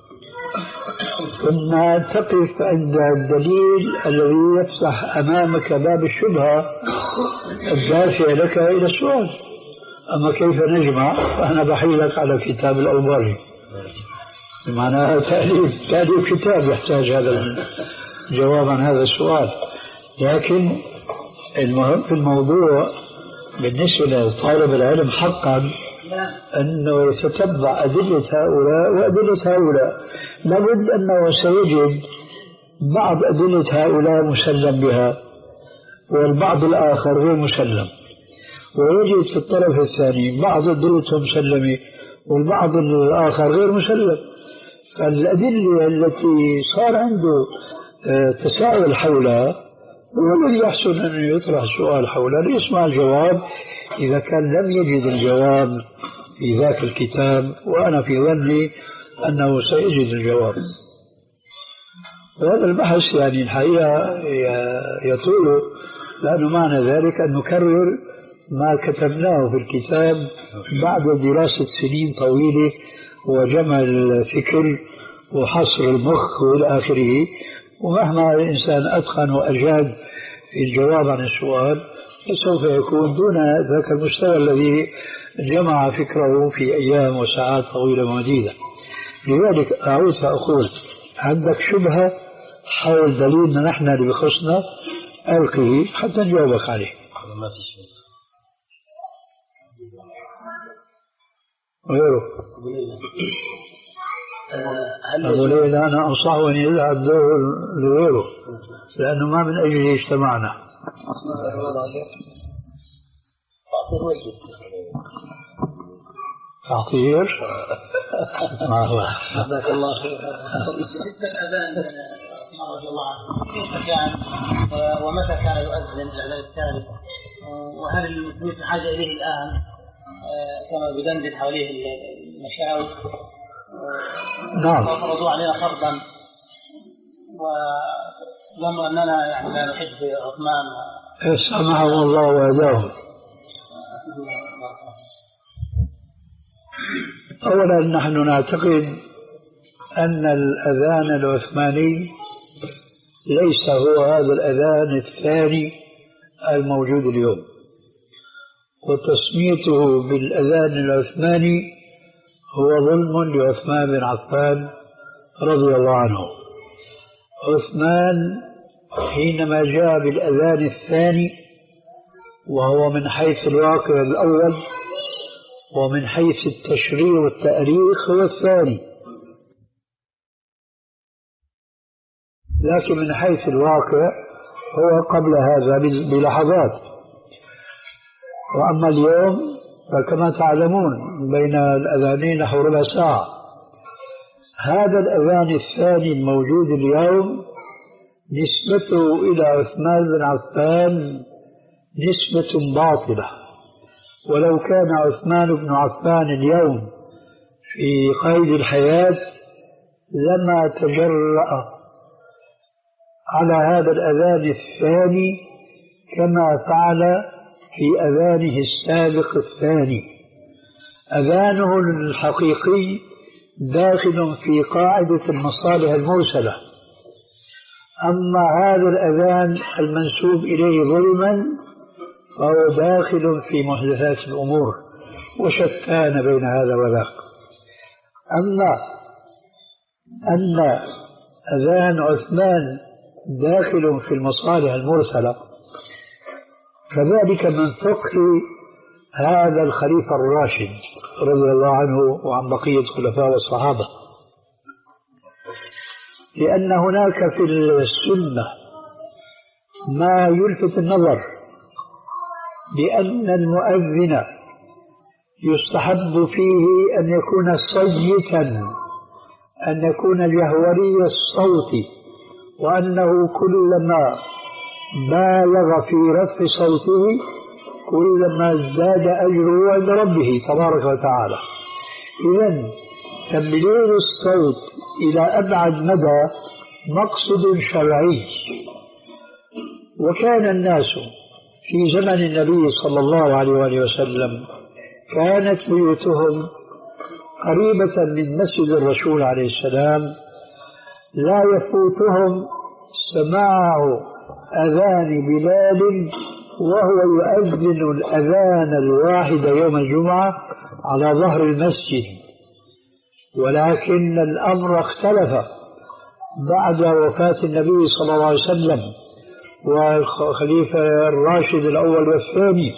ثم تقف عند الدليل الذي يفتح أمامك باب الشبهة الدافع لك إلى السؤال. أما كيف نجمع فأنا بحيلك على كتاب الأوباري، معناها تأليف تأليف كتاب يحتاج هذا الجواب عن هذا السؤال. لكن المهم في الموضوع بالنسبة لطالب العلم حقا أنه يتتبع أدلة هؤلاء وأدلة هؤلاء، لابد أنه سيجد بعض أدلة هؤلاء مسلم بها والبعض الآخر غير مسلم، ويجد في الطرف الثاني بعض أدلتهم مسلمة والبعض الآخر غير مسلم. فالأدلة التي صار عنده تساؤل حولها هو الذي يحسن أن يطرح سؤال حولها ليسمع الجواب إذا كان لم يجد الجواب في ذاك الكتاب، وأنا في ظني أنه سيجد الجواب. وهذا البحث يعني الحقيقة يطول، لأنه معنى ذلك أن نكرر ما كتبناه في الكتاب بعد دراسة سنين طويلة وجمع الفكر وحصر المخ وإلى آخره. ومهما الإنسان أتقن وأجاد في الجواب عن السؤال فسوف يكون دون ذاك المستوى الذي جمع فكره في أيام وساعات طويلة ومديدة. لذلك أعود فأقول عندك شبهة حول دليلنا نحن اللي بخصنا ألقيه حتى نجاوبك عليه. ما في شيء غيره أبو ليلى أنا أنصحه أن يذهب لغيره لأنه ما من أجله اجتمعنا. تعطير ما هو جزاك الله خير. بالنسبة للأذان رضي الله عنه كيف كان ومتى كان يؤذن الأذان الثالث، وهل المسلمين في حاجة إليه الآن كما بدندن حواليه المشاوي؟ نعم. فرضوا علينا فرضا ولم أننا يعني لا نحب عثمان سامحهم الله وهداهم. أولا نحن نعتقد أن الأذان العثماني ليس هو هذا الأذان الثاني الموجود اليوم، وتسميته بالأذان العثماني هو ظلم لعثمان بن عفان رضي الله عنه. عثمان حينما جاء بالأذان الثاني وهو من حيث الواقع الأول ومن حيث التشريع والتأريخ هو الثاني، لكن من حيث الواقع هو قبل هذا بلحظات. وأما اليوم فكما تعلمون بين الأذانين نحو ربع ساعة. هذا الأذان الثاني الموجود اليوم نسبته إلى عثمان بن عفان نسبة باطلة، ولو كان عثمان بن عفان اليوم في قيد الحياة لما تجرأ على هذا الأذان الثاني كما فعل في أذانه السابق الثاني. أذانه الحقيقي داخل في قاعدة المصالح المرسلة، أما هذا الأذان المنسوب إليه ظلما فهو داخل في محدثات الأمور وشتان بين هذا وذاك. أما أن أذان عثمان داخل في المصالح المرسلة فذلك من فقه هذا الخليفة الراشد رضي الله عنه وعن بقية خلفاء والصحابة، لأن هناك في السنة ما يلفت النظر بأن المؤذن يستحب فيه أن يكون صيتا، أن يكون جهوري الصوت، وأنه كلما بالغ في رفع صوته كلما ازداد أجره عند ربه تبارك وتعالى. إذن تبليغ الصوت إلى أبعد مدى مقصد شرعي. وكان الناس في زمن النبي صلى الله عليه وآله وسلم كانت بيوتهم قريبة من مسجد الرسول عليه السلام، لا يفوتهم سماع أذان بلال وهو يؤذن الأذان الواحد يوم الجمعة على ظهر المسجد. ولكن الأمر اختلف بعد وفاة النبي صلى الله عليه وسلم والخليفة الراشد الأول والثاني،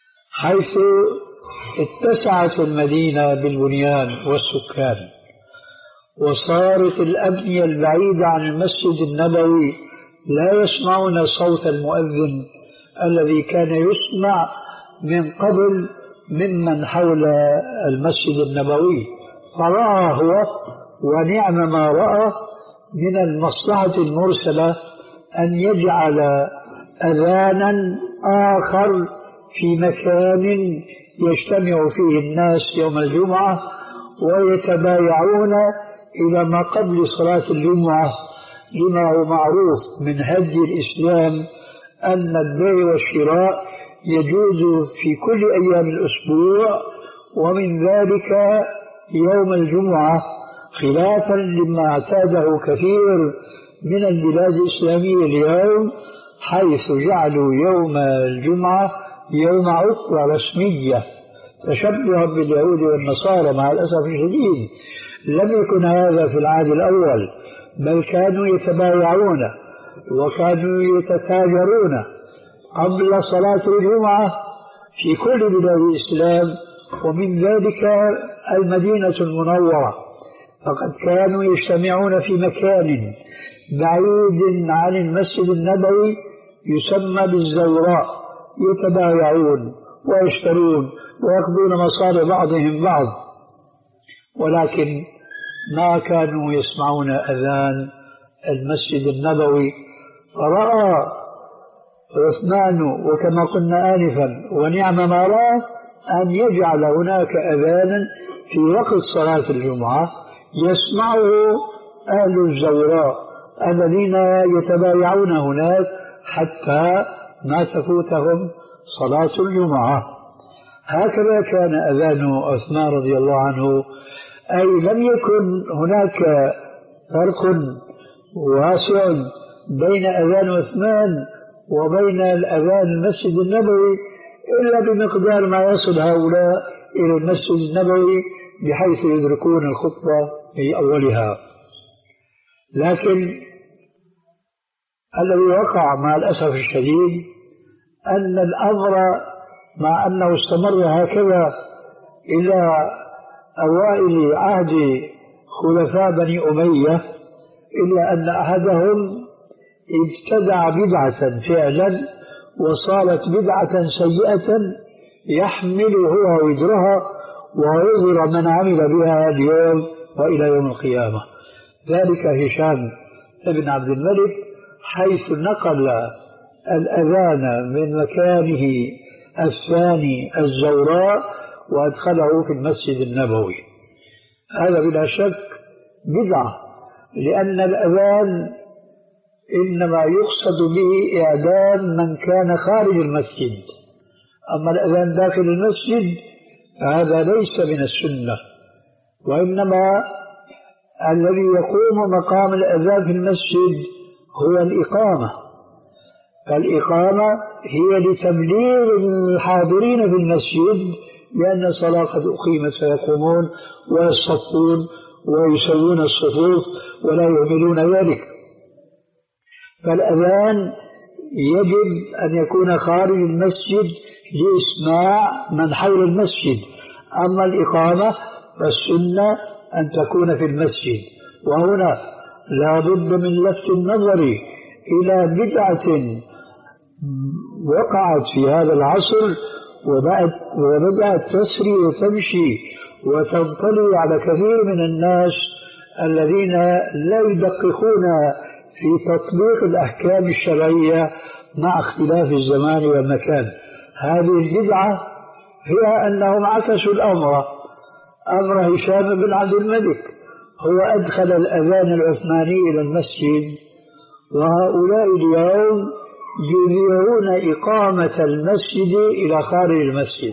حيث اتسعت المدينة بالبنيان والسكان، وصارت الأبنية البعيدة عن المسجد النبوي لا يسمعون صوت المؤذن الذي كان يسمع من قبل ممن حول المسجد النبوي. فرأى هو ونعم ما رأى من المصلحة المرسلة أن يجعل أذانا آخر في مكان يجتمع فيه الناس يوم الجمعة ويتبايعون إلى ما قبل صلاة الجمعة، لما هو معروف من هدي الإسلام أن البيع والشراء يجوز في كل أيام الأسبوع، ومن ذلك يوم الجمعة، خلافا لما اعتاده كثير من البلاد الإسلامية اليوم، حيث جعلوا يوم الجمعة يوم عطلة رسمية تشبها باليهود والنصارى. مع الأسف الشديد لم يكن هذا في العهد الأول، بل كانوا يتبايعون وكانوا يتتاجرون قبل صلاة الجمعة في كل بلاد الإسلام، ومن ذلك المدينة المنورة، فقد كانوا يجتمعون في مكان بعيد عن المسجد النبوي يسمى بالزوراء، يتبايعون ويشترون ويأخذون مصالح بعضهم بعض، ولكن ما كانوا يسمعون أذان المسجد النبوي. فرأى عثمان وكما قلنا آنفا ونعم ما رأى أن يجعل هناك أذانا في وقت صلاة الجمعة يسمعه أهل الزوراء الذين يتبايعون هناك حتى ما تفوتهم صلاة الجمعة. هكذا كان أذان عثمان رضي الله عنه، أي لم يكن هناك فرق واسع بين أذان عثمان وبين الأذان المسجد النبوي إلا بمقدار ما يصل هؤلاء إلى المسجد النبوي بحيث يدركون الخطبة في أولها. لكن الذي وقع مع الأسف الشديد أن الأمر مع أنه استمر هكذا إلى أوائل عهد خلفاء بني أمية، إلا أن أحدهم ابتدع بدعة فعلا وصارت بدعة سيئة يحمل هو وزرها ووزر من عمل بها اليوم وإلى يوم القيامة. ذلك هشام بن عبد الملك، حيث نقل الأذان من مكانه الثاني الزوراء وأدخله في المسجد النبوي. هذا بلا شك بدعة، لأن الأذان إنما يقصد به إعدام من كان خارج المسجد، أما الأذان داخل المسجد هذا ليس من السنة، وإنما الذي يقوم مقام الأذان في المسجد هو الإقامة. فالإقامة هي لتبليغ الحاضرين في المسجد لأن الصلاة قد أقيمت، فيقومون ويصفون ويسوون الصفوف ولا يهملون ذلك. فالأذان يجب أن يكون خارج المسجد لإسماع من حول المسجد، أما الإقامة فالسنة أن تكون في المسجد. وهنا لا بد من لفت النظر إلى بدعة وقعت في هذا العصر وبدأت تسري وتمشي وتنطلي على كثير من الناس الذين لا يدققون في تطبيق الأحكام الشرعية مع اختلاف الزمان والمكان. هذه البدعة هي أنهم عكسوا الأمر. أمر هشام بن عبد الملك هو أدخل الأذان العثماني إلى المسجد، وهؤلاء اليوم يذيعون إقامة المسجد إلى خارج المسجد،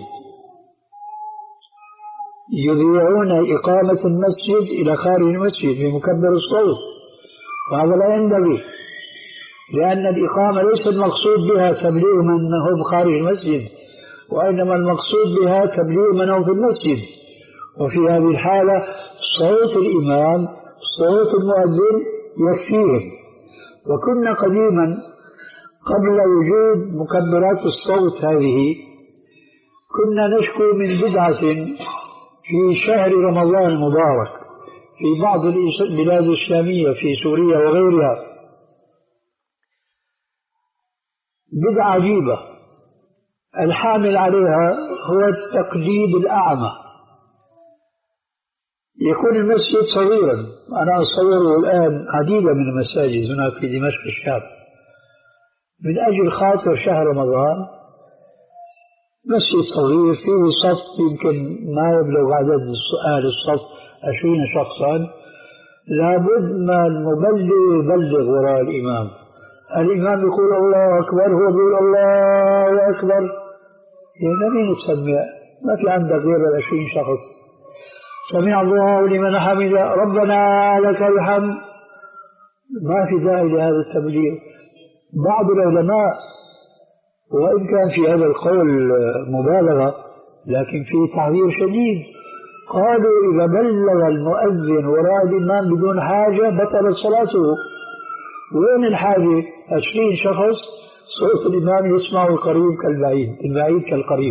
يذيعون إقامة المسجد إلى خارج المسجد بمكبر الصوت، وهذا لا ينبغي، لأن الإقامة ليس المقصود بها تبليغ من هم خارج المسجد، وإنما المقصود بها تبليغ من هم في المسجد. وفي هذه الحالة صوت الإمام صوت المؤذن يكفيهم. وكنا قديما قبل وجود مكبرات الصوت هذه كنا نشكو من بدعة في شهر رمضان المبارك، في بعض البلاد الإسلامية في سوريا وغيرها بدعة عجيبة الحامل عليها هو التقليد الأعمى. يكون المسجد صغيرا، أنا أصوره الآن عديدة من المساجد هناك في دمشق الشام، من أجل خاطر شهر رمضان مسجد صغير فيه صف يمكن ما يبلغ عدد أهل الصف عشرين شخصا، لابد ما المبلغ يبلغ وراء الإمام. الإمام يقول الله أكبر، هو يقول الله أكبر، يعني مين تسمع؟ ما في عندك غير العشرين شخص. سمع الله لمن حمده ربنا لك الحمد، ما في داعي لهذا التبليغ. بعض العلماء وإن كان في هذا القول مبالغة لكن فيه تعبير شديد، قالوا إذا بلغ المؤذن وراء الإمام بدون حاجة بطلت صلاته. وين الحاجة؟ عشرين شخص صوت الإمام يسمع القريب كالبعيد، البعيد كالقريب.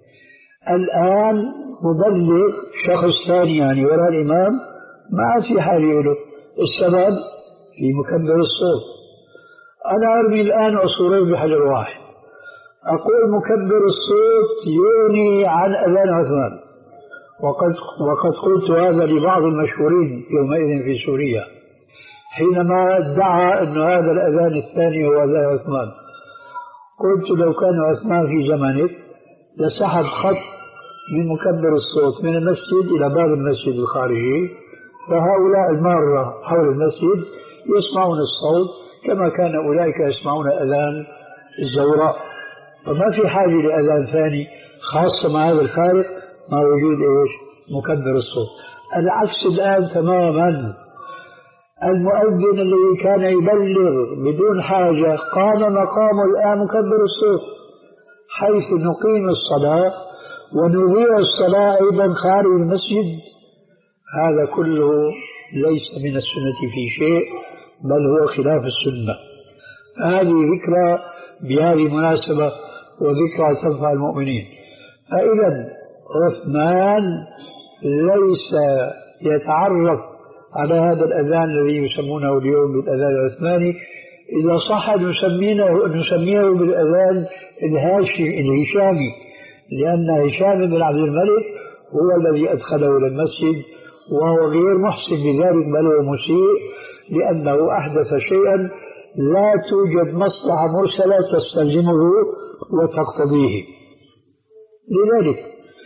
الآن مبلغ شخص ثاني يعني وراء الإمام ما عاد في حاجة له. السبب في مكبر الصوت. أنا أرمي الآن عصفورين بحجر واحد، أقول مكبر الصوت يغني عن أذان عثمان، وقد, وقد قلت هذا لبعض المشهورين يومئذ في سوريا حينما ادعى أن هذا الأذان الثاني هو أذان عثمان. قلت لو كان عثمان في زمنك لسحب خط من مكبر الصوت من المسجد إلى باب المسجد الخارجي، فهؤلاء المارة حول المسجد يسمعون الصوت كما كان أولئك يسمعون أذان الزوراء، فما في حاجة لأذان ثاني، خاصة مع هذا الفارق مع وجود إيش؟ مكبر الصوت. العكس الآن تماما، المؤذن الذي كان يبلغ بدون حاجة قام مقامه الآن مكبر الصوت، حيث نقيم الصلاة ونذيع الصلاة أيضا خارج المسجد. هذا كله ليس من السنة في شيء، بل هو خلاف السنة. هذه ذكرى بهذه مناسبة وذكرى تنفع المؤمنين. فإذا عثمان ليس يتعرف على هذا الأذان الذي يسمونه اليوم بالأذان العثماني، إذا صح نسميه بالأذان الهشامي، لأن هشام بن عبد الملك هو الذي أدخله إلى المسجد، وهو غير محسن بذلك بل هو مسيء، لأنه أحدث شيئا لا توجد مصلحة مرسلة تستلزمه وتقتضيه. لذلك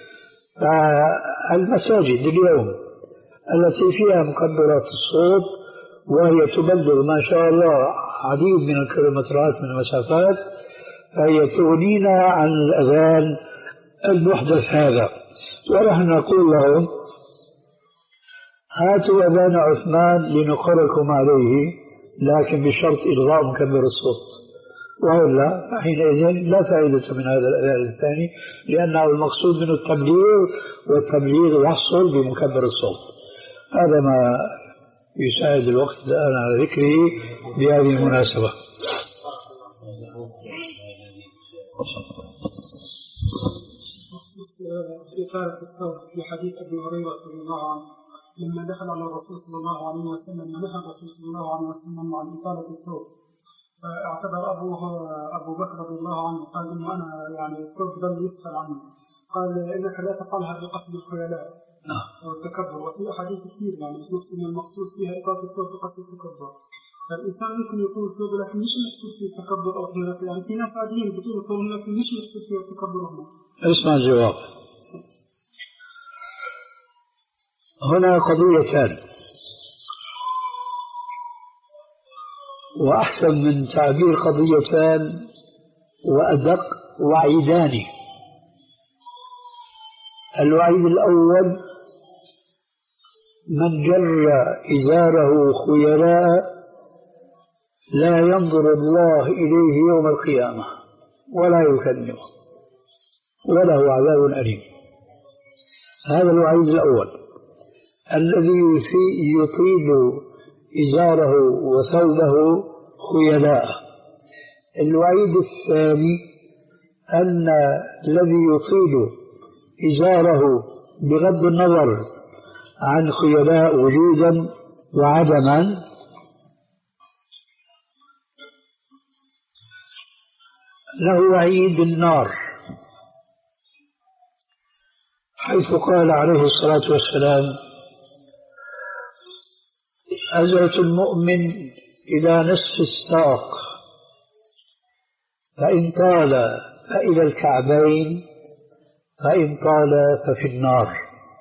المساجد اليوم التي فيها مكبرات الصوت وهي تبلغ ما شاء الله عديد من الكيلومترات من المسافات، فهي تغنينا عن الأذان المحدث هذا. ونحن نقول لهم هاتوا أذان عثمان لنقركم عليه، لكن بشرط إلغاء مكبر الصوت، وإلا حينئذ لا فائدة من هذا الأذان الثاني، لأنه المقصود منه التبليغ، والتبليغ يحصل بمكبر الصوت. هذا ما يساعد الوقت الآن على ذكره بهذه المناسبة. إثارة الثور في حديث أبي هريرة رضي الله عنه لما دخل على الرسول صلى الله عليه وسلم، نهى الرسول صلى الله عليه وسلم عن إثارة الثور، فاعتذر أبوه أبو بكر رضي الله عنه قال إنه أنا يعني الثور ظل يسأل عنه، قال إنك لا تفعلها بقصد الخيلاء والتكبر، وفي أحاديث كثير يعني مسلم المقصود فيها إثارة الثور بقصد التكبر. فالإنسان ممكن يكون الثور لكن مش مقصود فيه التكبر أو خيلاء، يعني في ناس عاديين بطول الثور لكن مش مقصود فيه التكبر هنا. اسمع الجواب. هنا قضيتان، وأحسن من تعبير قضيتان وأدق وعيدان. الوعيد الأول: من جر إزاره خيلاء لا ينظر الله إليه يوم القيامة ولا يكلمه وله عذاب أليم. هذا الوعيد الأول الذي يطيل إزاره وثوبه خيلاء. الوعيد الثاني أن الذي يطيل إزاره بغض النظر عن خيلاء وجودا وعدما له وعيد بالنار، حيث قال عليه الصلاة والسلام: أزرة المؤمن إلى نصف الساق، فإن طال فإلى الكعبين، فإن طال ففي النار.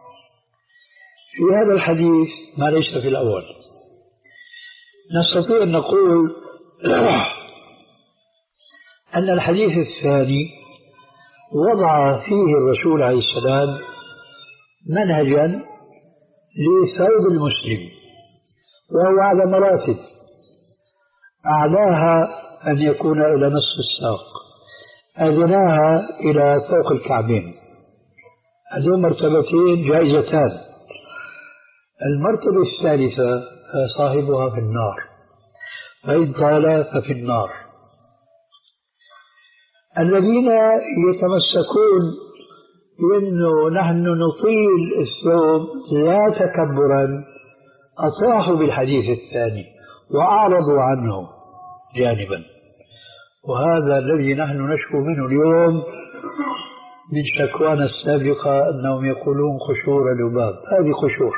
في هذا الحديث ما ليس في الأول. نستطيع أن نقول أن الحديث الثاني وضع فيه الرسول عليه السلام منهجا لثوب المسلم، وهو على مراتب، أعلاها أن يكون إلى نصف الساق، أدناها إلى فوق الكعبين. هذين مرتبتين جائزتان. المرتبة الثالثة صاحبها في النار، فإن طال ففي النار. الذين يتمسكون بأنه نحن نطيل الثوب لا تكبرا أطاحوا بالحديث الثاني وأعرضوا عنه جانبا، وهذا الذي نحن نشكو منه اليوم من شكوانا السابقة، أنهم يقولون قشور لباب. هذه قشور.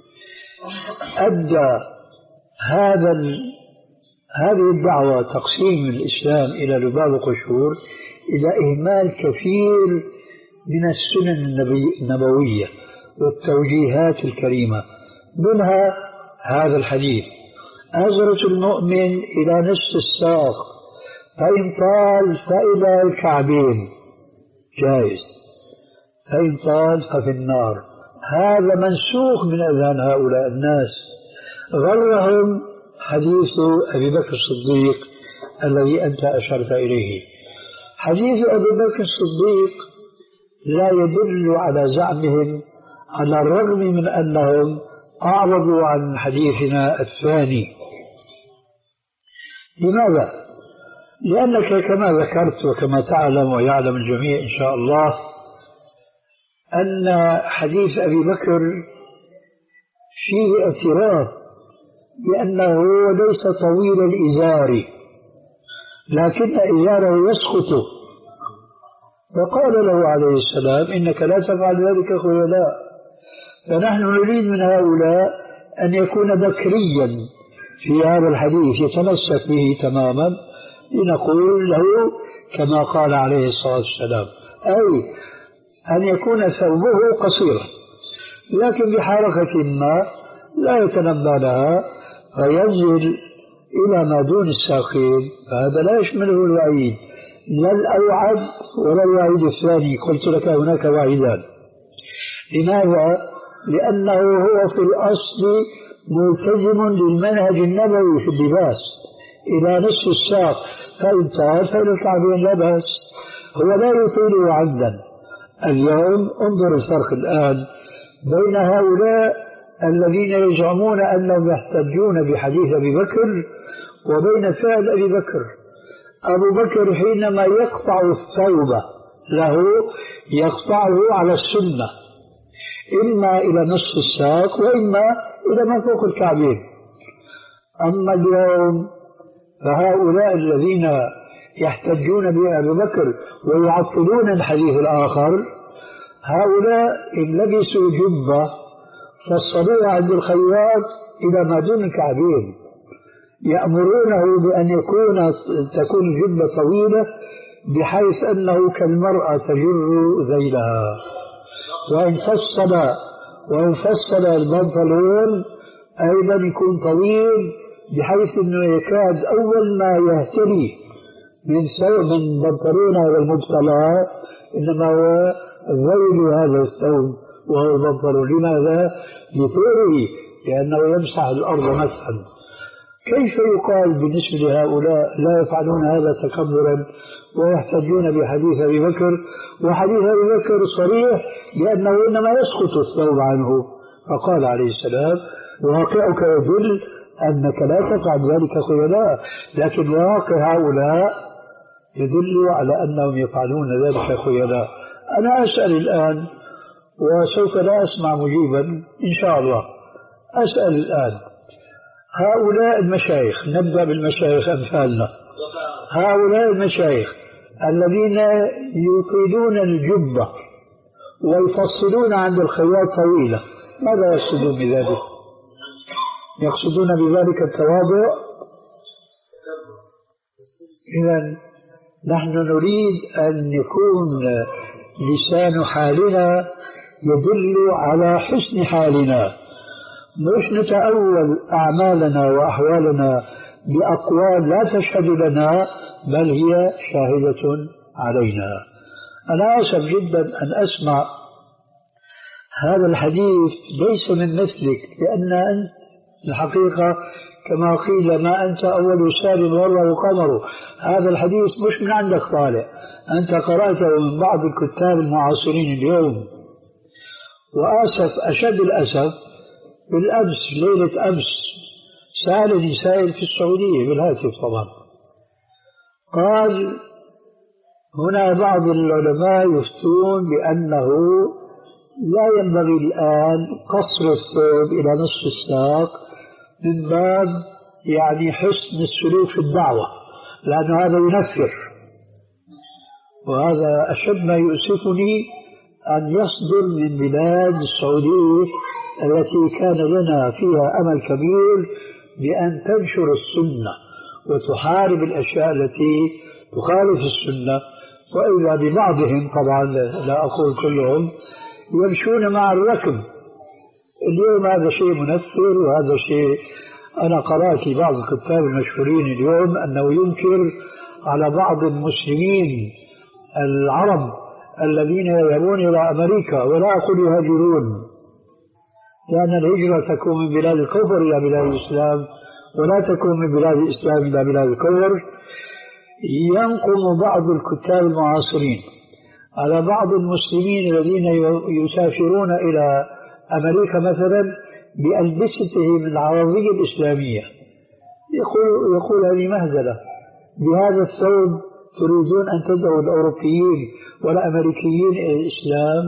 أدى هذا هذه الدعوة تقسيم الإسلام إلى لباب وقشور إلى إهمال كثير من السنن النبوية والتوجيهات الكريمة، منها هذا الحديث: أزرة المؤمن إلى نصف الساق، فإن طال فإلى الكعبين، جائز، فإن طال ففي النار. هذا منسوخ من أذهان هؤلاء الناس، غرهم حديث أبي بكر الصديق الذي أنت أشرت إليه. حديث أبي بكر الصديق لا يدل على زعمهم، على الرغم من أنهم أعرضوا عن حديثنا الثاني. لماذا؟ لأنك كما ذكرت وكما تعلم ويعلم الجميع إن شاء الله أن حديث أبي بكر فيه اعتراف بأنه ليس طويل الإزار، لكن إزاره يسقط، فقال له عليه السلام: إنك لا تفعل ذلك خيلاء. فنحن نريد من هؤلاء أن يكون بكريا في هذا الحديث يتمسك به تماما، لنقول له كما قال عليه الصلاة والسلام، أي أن يكون ثوبه قصيرا لكن بحركة ما لا يتنبه لها فينزل إلى ما دون الساقين، فهذا لا يشمله الوعيد، لا الأوعد ولا الوعيد الثاني. قلت لك هناك وعيدان. لماذا؟ لأنه هو في الأصل ملتزم للمنهج النبوي في اللباس إلى نصف الساق، فإن طال فإلى الكعبين لا بأس، هو لا يطيل عمدا. اليوم انظر الفرق الآن بين هؤلاء الذين يزعمون أنهم يحتجون بحديث أبي بكر وبين فعل أبي بكر. أبو بكر حينما يقطع الثوب له يقطعه على السنة، إما إلى نصف الساق وإما إلى ما فوق الكعبين. أما اليوم فهؤلاء الذين يحتجون بأبي بكر ويعطلون الحديث الآخر، هؤلاء إن لبسوا جبة فالصبي عند الخياط إلى ما دون الكعبين، يأمرونه بأن يكون تكون الجبة طويلة بحيث أنه كالمرأة تجر ذيلها، وإن فصل وإن فصل البنطلون أيضا يكون طويل بحيث أنه يكاد أول ما يهتري من ثوب من بنطلونه والمبطلات إنما هو ذيل هذا الثوب وهو البنطلون. لماذا؟ لطوله، لأنه يمسح الأرض مسحا. كيف يقال بالنسبة لهؤلاء لا يفعلون هذا تكبرا ويحتجون بحديث أبي بكر، وحديث أبي بكر صريح بأنه إنما يسقط الثوب عنه؟ فقال عليه السلام: واقعك يدل أنك لا تفعل ذلك خيلاء، لكن واقع هؤلاء يدل على أنهم يفعلون ذلك خيلاء. أنا أسأل الآن وسوف لا أسمع مجيبا إن شاء الله. أسأل الآن هؤلاء المشايخ، نبدأ بالمشايخ أمثالنا، هؤلاء المشايخ الذين يطيلون الجبة ويفصلون عند الخياط طويلة، ماذا يقصدون بذلك؟ يقصدون بذلك التواضع؟ إذن نحن نريد أن يكون لسان حالنا يدل على حسن حالنا، مش نتأول أعمالنا وأحوالنا بأقوال لا تشهد لنا بل هي شاهدة علينا. أنا آسف جدا أن أسمع هذا الحديث ليس من مثلك، لأن أنت الحقيقة كما قيل ما أنت أول سال والله قمر، هذا الحديث مش من عندك طالع، أنت قرأته من بعض الكتاب المعاصرين اليوم. وآسف أشد الأسف بالأمس ليلة أمس سألني سائل في السعودية بالهاتف طبعا، قال هنا بعض العلماء يفتون بأنه لا ينبغي الآن قصر الثوب إلى نصف الساق من باب يعني حسن السلوك في الدعوة، لأن هذا ينفر. وهذا أشد ما يؤسفني أن يصدر من بلاد السعودية التي كان لنا فيها أمل كبير بأن تنشر السنة وتحارب الأشياء التي تخالف السنة، وإذا ببعضهم طبعا لا أقول كلهم يمشون مع الركب. اليوم هذا شيء منفر، وهذا شيء أنا قرأت في بعض الكتاب المشهورين اليوم أنه ينكر على بعض المسلمين العرب الذين يذهبون إلى أمريكا، ولا أقول يهاجرون، لأن الهجرة تكون من بلاد الكفر إلى بلاد الإسلام، ولا تكون من بلاد الإسلام إلى بلاد الكفر. ينقم بعض الكتاب المعاصرين على بعض المسلمين الذين يسافرون إلى أمريكا مثلا بألبستهم العربية الإسلامية، يقول, يقول هذه مهزلة، بهذا الثوب تريدون أن تدعوا الأوروبيين والأمريكيين إلى الإسلام؟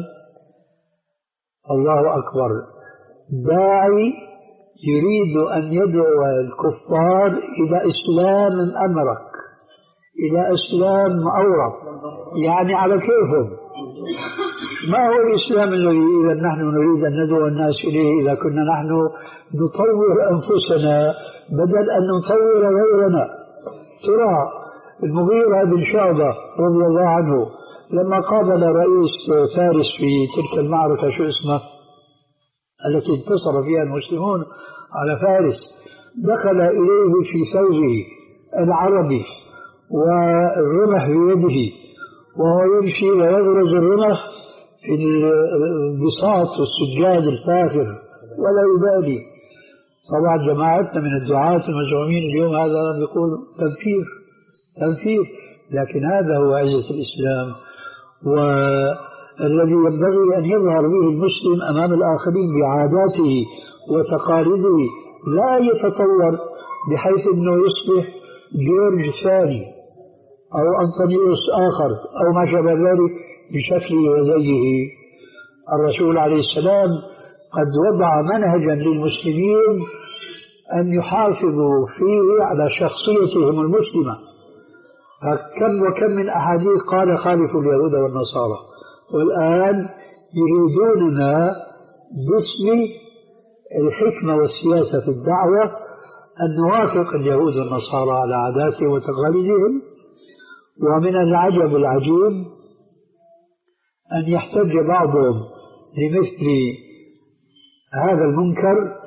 الله أكبر. داعي يريد أن يدعو الكفار إلى إسلام أمرك، إلى إسلام أورق، يعني على كيفهم. ما هو الإسلام الذي إذا نحن نريد أن ندعو الناس إليه إذا كنا نحن نطور أنفسنا بدل أن نطور غيرنا؟ ترى المغيرة بن شعبة رضي الله عنه لما قابل رئيس فارس في تلك المعركة شو اسمه التي انتصر فيها المسلمون على فارس، دخل إليه في ثوبه العربي والرمح بيده وهو يمشي ويغرز الرمح في البساط والسجاد الفاخر ولا يبالي. طبعا جماعتنا من الدعاة المزعومين اليوم هذا يقول تنفير تنفير، لكن هذا هو عزة الإسلام والذي ينبغي أن يظهر به المسلم أمام الآخرين بعاداته وتقاليده، لا يتطور بحيث أنه يصبح جورج ثاني أو أنطونيوس آخر أو ما شابه ذلك بشكله وزيه. الرسول عليه السلام قد وضع منهجا للمسلمين أن يحافظوا فيه على شخصيتهم المسلمة. كم وكم من أحاديث قال خالفوا اليهود والنصارى، والآن يريدوننا باسم الحكمة والسياسة في الدعوة أن نوافق اليهود والنصارى على عاداتهم وتقاليدهم. ومن العجب العجيب أن يحتج بعضهم لمثل هذا المنكر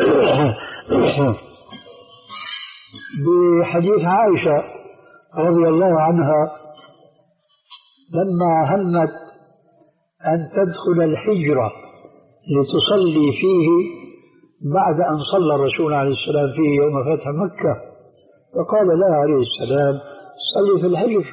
بحديث عائشة رضي الله عنها لما همت أن تدخل الحجرة لتصلي فيه بعد أن صلى الرسول عليه السلام فيه يوم فتح مكة، فقال لها عليه السلام صلي في الحجر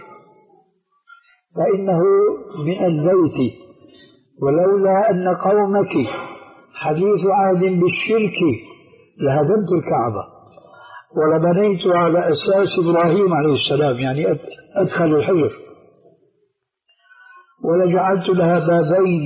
فإنه من البيت، ولولا أن قومك حديث عهد بالشرك لهدمت الكعبة ولبنيت على أساس إبراهيم عليه السلام، يعني أدخل الحجر، ولجعلت لها بابين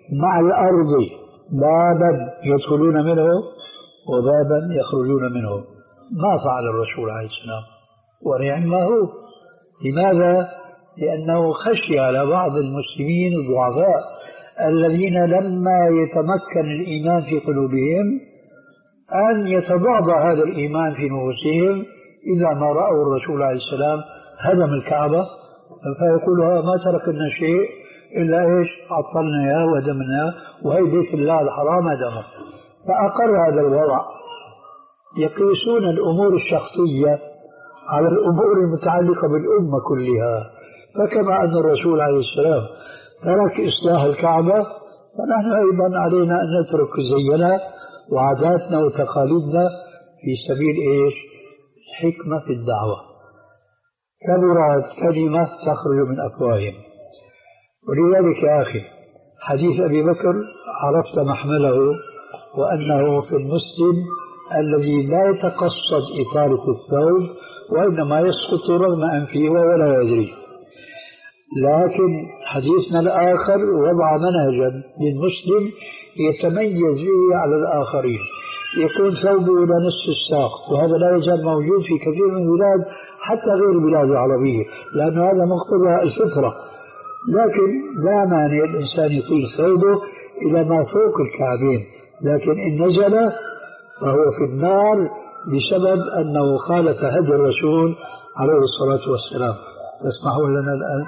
مع الأرض بابا يدخلون منه وبابا يخرجون منه. ما فعل الرسول عليه السلام ونعمه. لماذا؟ لأنه خشي على بعض المسلمين الضعفاء الذين لما يتمكن الإيمان في قلوبهم أن يتضعضع هذا الإيمان في نفوسهم إذا ما رأوا الرسول عليه السلام هدم الكعبة فيقولوا ما تركنا شيء إلا إيش عطلنا إياه وهدمناه وهي بيت الله الحرام هدمه. فأقر هذا الوضع. يقيسون الأمور الشخصية على الأمور المتعلقة بالأمة كلها. فكما أن الرسول عليه السلام ترك إصلاح الكعبة فنحن أيضا علينا أن نترك زينا وعاداتنا وتقاليدنا في سبيل إيش حكمة في الدعوة. كبرت كلمة تخرج من أفواههم. ولذلك يا أخي حديث أبي بكر عرفت محمله وأنه في المسلم الذي لا يتقصد إطالة الثوب وإنما يسقط رغم أنفه ولا يدري. لكن حديثنا الآخر وضع منهجا للمسلم يتميز به على الآخرين. يكون ثوبه إلى نصف الساق وهذا لا يزال موجود في كثير من البلاد حتى غير البلاد العربية لأن هذا مقتضى الفطرة. لكن لا مانع الإنسان يطيل ثوبه إلى ما فوق الكعبين. لكن إن نزل فهو في النار بسبب أنه خالف هدي الرسول عليه الصلاة والسلام. تسمحوا لنا الآن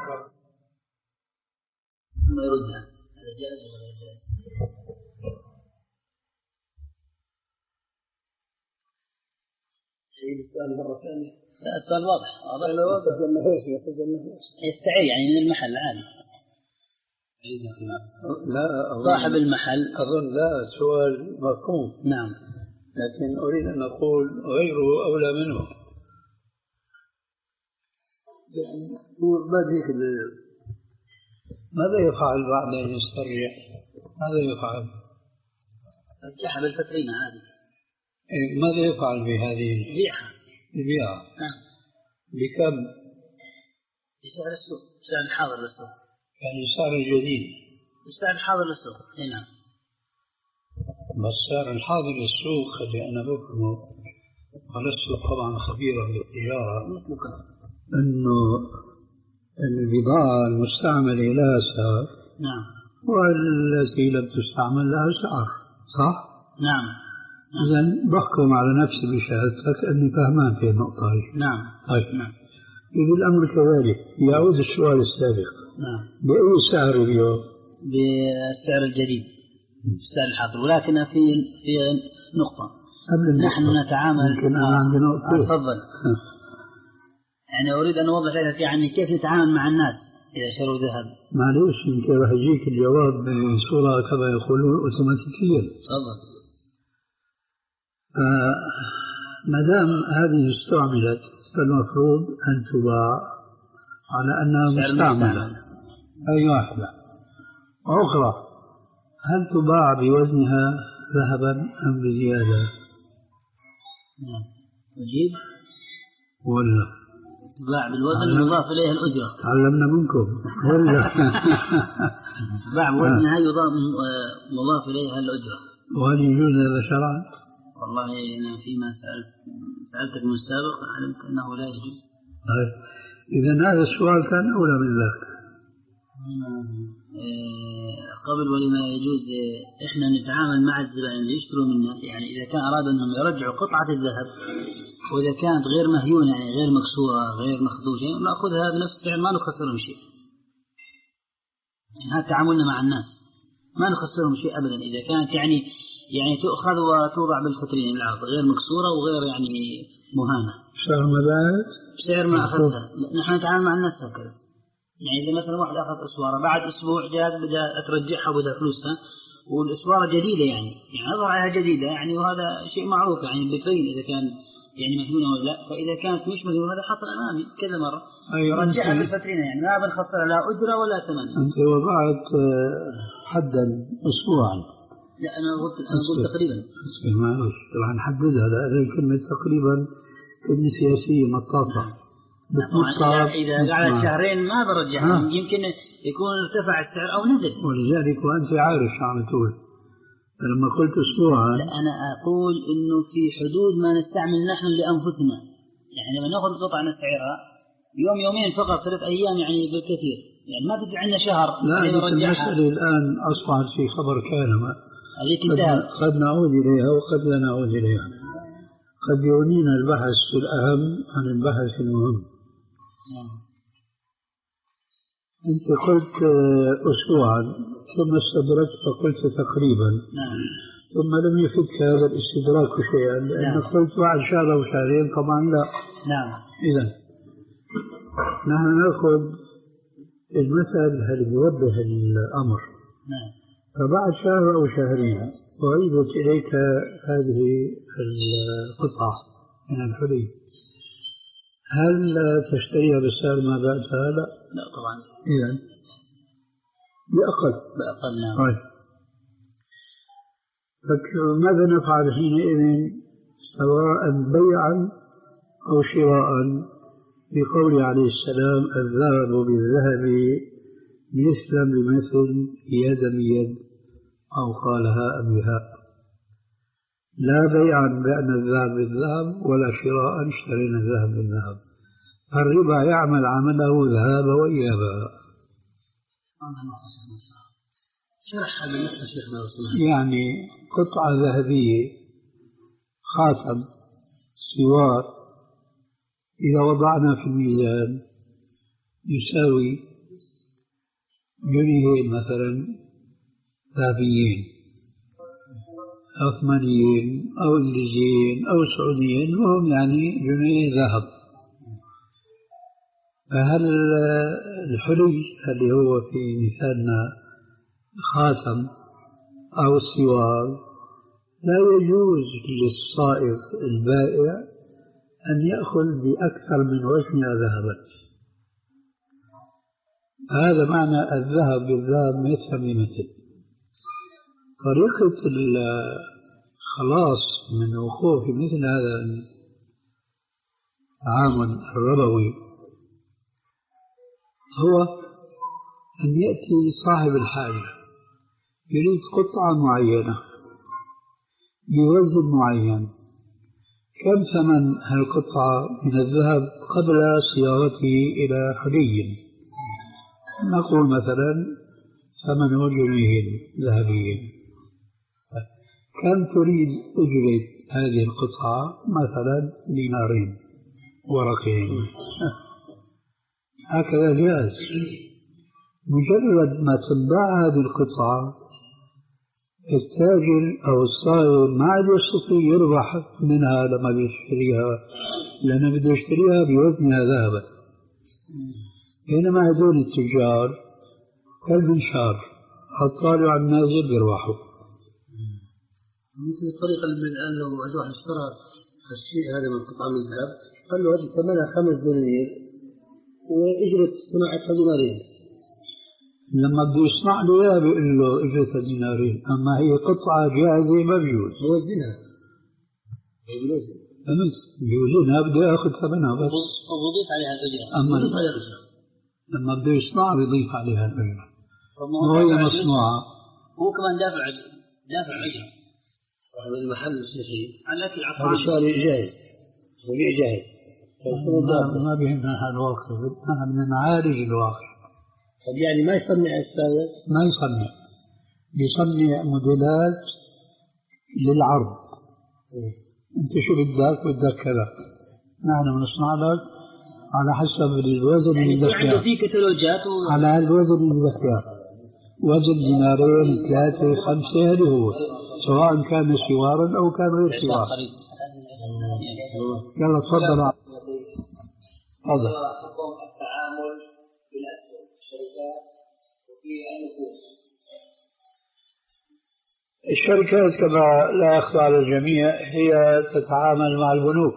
ما يردها هذا جائز ولا جائز؟ السؤال مرة ثانية. لا السؤال واضح واضح. لا واضح جمهوري يستعير يعني من المحل عادي. لا صاحب المحل أظن لا سؤال مفهوم. نعم. لكن أريد أن أقول غيره أولى منه. يعني ماذا يفعل بعد أن يستريح؟ ماذا يفعل؟ سحب الفترين عادي. ماذا يفعل بهذه؟ يبيعها. يبيعها. نعم. بكم؟ بسعر السوق، بسعر الحاضر للسوق. يعني سعر الجديد. بسعر الحاضر للسوق، اي نعم. بس سعر الحاضر للسوق اللي أنا بفهمه ولست طبعا خبيرا بالتجارة إنه البضاعة المستعملة لها سعر. نعم. والتي لم تستعمل لها سعر، صح؟ نعم. إذن بحكم على نفسي بشهادتك أني فهمان في النقطة هذه. نعم. طيب. نعم. إذا الأمر كذلك يعود السؤال السابق. نعم. بأي سعر اليوم؟ بالسعر الجديد، بالسعر الحاضر، ولكن في في نقطة. نحن نتعامل. يمكن أنا عندي نقطة. تفضل. يعني أريد أن أوضح لك يعني كيف نتعامل مع الناس إذا شروا ذهب. معلوش يمكن راح يجيك الجواب بصورة كما يقولون أوتوماتيكيا. تفضل. ما دام هذه استعملت فالمفروض أن تباع على أنها مستعملة. أي واحدة. أخرى هل تباع بوزنها ذهبا أم بزيادة؟ نعم. أجيب. ولا تباع بالوزن يضاف إليها الأجرة. تعلمنا منكم. ولا تباع بوزنها يضاف مضاف إليها الأجرة. وهل يجوز هذا شرعا؟ والله أنا فيما سألت سألتك من السابق علمت أنه لا يجوز. طيب إذا هذا السؤال كان أولى من ذاك. قبل ولما يجوز إحنا نتعامل مع الزبائن اللي يشتروا منا، يعني إذا كان أرادوا أنهم يرجعوا قطعة الذهب وإذا كانت غير مهيونة يعني غير مكسورة غير مخدوشة نأخذها بنفس السعر ما نخسرهم شيء. يعني هذا تعاملنا مع الناس ما نخسرهم شيء أبدا إذا كانت يعني يعني تؤخذ وتوضع بالفترين العرض غير مكسورة وغير يعني مهانة. سعر مبات؟ سعر ما أخذتها. نحن نتعامل مع الناس هكذا. يعني إذا مثلا واحد أخذ أسوارة بعد أسبوع جاء بدأ ترجعها وبدأ فلوسها والأسوارة جديدة يعني يعني نظر عليها جديدة يعني وهذا شيء معروف يعني بتبين إذا كان يعني مهيونة ولا لا. فإذا كانت مش مهيونة هذا حصل أمامي كذا مرة. أيوة رجعها بالفترين يعني ما بنخسر لا أجرة ولا ثمن. أنت وضعت حدا أسبوعا. لا أنا قلت أنا قلت تقريبا. معلش طبعا حددها لأن كلمة تقريبا كلمة سياسية مطاطة. إذا, إذا قعدت شهرين ما برجعها، يمكن يكون ارتفع السعر أو نزل. ولذلك وأنت عارف شو عم تقول لما قلت أسبوعا. لا أنا أقول إنه في حدود ما نستعمل نحن لأنفسنا، يعني لما نأخذ قطعة نسعرها يوم يومين فقط، ثلاث أيام يعني بالكثير، يعني ما تدري عندنا شهر. لا المسألة الآن أصبحت في خبر كان قد, قد نعود إليها وقد لا نعود إليها. قد يغنينا البحث في الأهم عن البحث المهم. أنت قلت أسبوعا ثم استدركت فقلت تقريبا. نعم. ثم لم يفك هذا الاستدراك شيئا لأنك نعم. قلت بعد شهر أو شهرين طبعا لا. نعم. إذن نحن نأخذ المثل اللي يوضح الأمر. نعم. فبعد شهر أو شهرين أعيدت إليك هذه القطعة من الحلي، هل تشتريها بالسعر ما بعدها؟ لا. لا طبعا. إذن بأقل. بأقل نعم. طيب. فماذا نفعل حينئذ سواء بيعا أو شراء؟ بقول عليه السلام الذهب بالذهب مثلا بمثل يدا بيد، أو قالها أبيها. لا بيعا بأن الذهب بالذهب ولا شراء اشترينا الذهب بالذهب. الربا يعمل عمله ذهاب وإيابا. يعني قطعة ذهبية خاتم سوار إذا وضعنا في الميزان يساوي جنيهين مثلا ذهبيين أو ثمانيين أو إنجليزيين أو سعوديين، وهم يعني جنيه ذهب. فهل الحلي اللي هو في مثالنا خاتم أو السوار لا يجوز للصائغ البائع أن يأخذ بأكثر من وزنها ذهبا؟ هذا معنى الذهب بالذهب مثل بمثل. طريقة الخلاص من وقوع في مثل هذا التعامل الربوي هو أن يأتي صاحب الحاجة يريد قطعة معينة بوزن معين. كم ثمن هالقطعة من الذهب قبل صياغته إلى حلي؟ نقول مثلا ثمنه جنيهين ذهبيين. كم تريد أجرة هذه القطعة؟ مثلا دينارين ورقين. هكذا جاز. مجرد ما تنباع هذه القطعة التاجر أو الصائغ ما عاد يستطيع يربح منها لما يشتريها، لأنه بده يشتريها بوزنها ذهبا. بينما هذول التجار كالمنشار الطالع النازل بيربحوا. مثل الطريقة اللي الآن لو واحد اشترى الشيء هذا من قطعة من الذهب قال له هذه ثمنها خمس دنانير وإجرة صناعتها دينارين. لما بده يصنع له اياها بيقول له اجرتها دينارين، اما هي قطعه جاهزه ما بيجوز. بوزنها. بيوزنها. بيوزنها بده ياخذ ثمنها بس. وبضيف عليها الاجره. اما لما بده يصنع بيضيف عليها الاجره. وهي مصنوعه. هو كمان دافع دافع اجره. صاحب المحل الشيخي. على الاكل عطاء. هذا شاري جاهز. وبيع جاهز. ما بيهمنا هالواقع، نحن بدنا نعالج الواقع. طب يعني ما يصنع السائق؟ ما يصنع، بيصنع موديلات للعرض. إيه؟ انت شو بدك؟ بدك كذا، نحن بنصنع لك على حسب الوزن اللي بدك اياه. عنده في كتالوجات و... على الوزن اللي بدك اياه، وزن دينارين ثلاثة خمسة هذا هو، سواء كان سوارا او كان غير سوار. يلا تفضل. تفضل. الشركات كما لا يخفى على الجميع هي تتعامل مع البنوك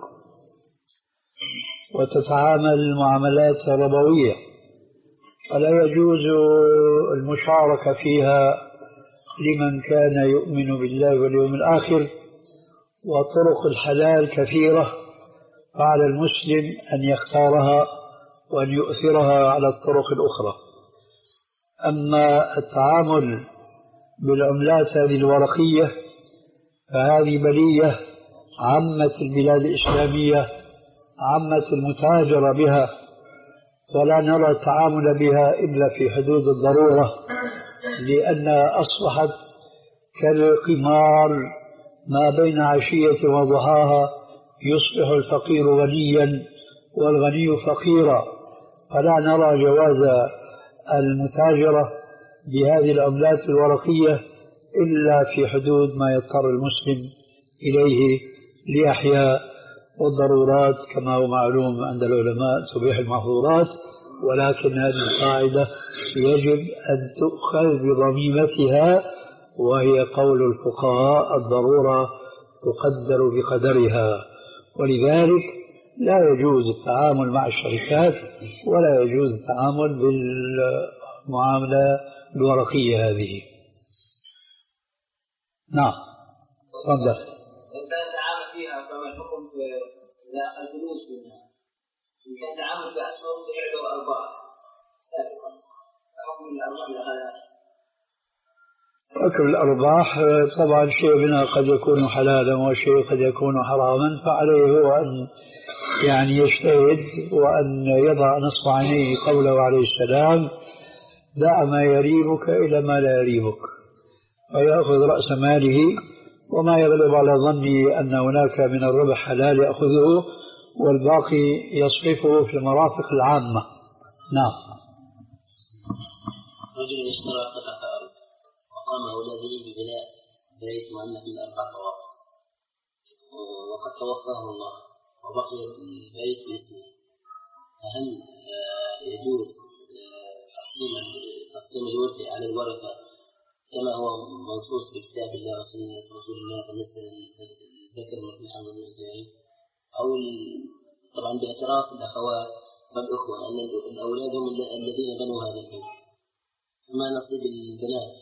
وتتعامل معاملات ربوية، فلا يجوز المشاركة فيها لمن كان يؤمن بالله واليوم الآخر. وطرق الحلال كثيرة، فعلى المسلم أن يختارها وأن يؤثرها على الطرق الأخرى. أما التعامل بالعملات هذه الورقية فهذه بلية عامة البلاد الإسلامية، عامة المتاجرة بها، ولا نرى التعامل بها إلا في حدود الضرورة، لأنها أصبحت كالقمار ما بين عشية وضحاها، يصبح الفقير غنيا والغني فقيرا، فلا نرى جواز المتاجرة بهذه العملات الورقية إلا في حدود ما يضطر المسلم إليه لأحياء والضرورات، كما هو معلوم عند العلماء تبيح المحظورات، ولكن هذه القاعدة يجب أن تؤخذ بضميمتها، وهي قول الفقهاء الضرورة تقدر بقدرها. ولذلك لا يجوز التعامل مع الشركات ولا يجوز التعامل بالمعاملة الورقية هذه. نعم تفضل. إن كان التعامل فيها كما الحكم لا الفلوس منها، إن كان التعامل بأسهم بإعدى وأرباح حكم الأرباح لها. أكل الأرباح طبعا شيء منها قد يكون حلالا وشيء قد يكون حراما، فعليه هو أن يعني يجتهد وأن يضع نصب عينيه قوله عليه السلام: دع ما يريبك إلى ما لا يريبك، ويأخذ رأس ماله، وما يغلب على ظني أن هناك من الربح حلال يأخذه والباقي يصرفه في المرافق العامة. نعم. رجل اشترى قطعة أرض وقام أولاده ببناء بيت مؤنث من أربع طوابق، وقد توفاه الله وبقي البيت باسمه، فهل يجوز تقسيم الورث على الورثة كما هو منصوص بكتاب الله وسنة رسول الله بالنسبة للذكر مثل حظ الأنثيين، أو طبعا باعتراف الأخوات والأخوة أن الأولاد هم الذين بنوا هذا البيت، ما نصيب البنات؟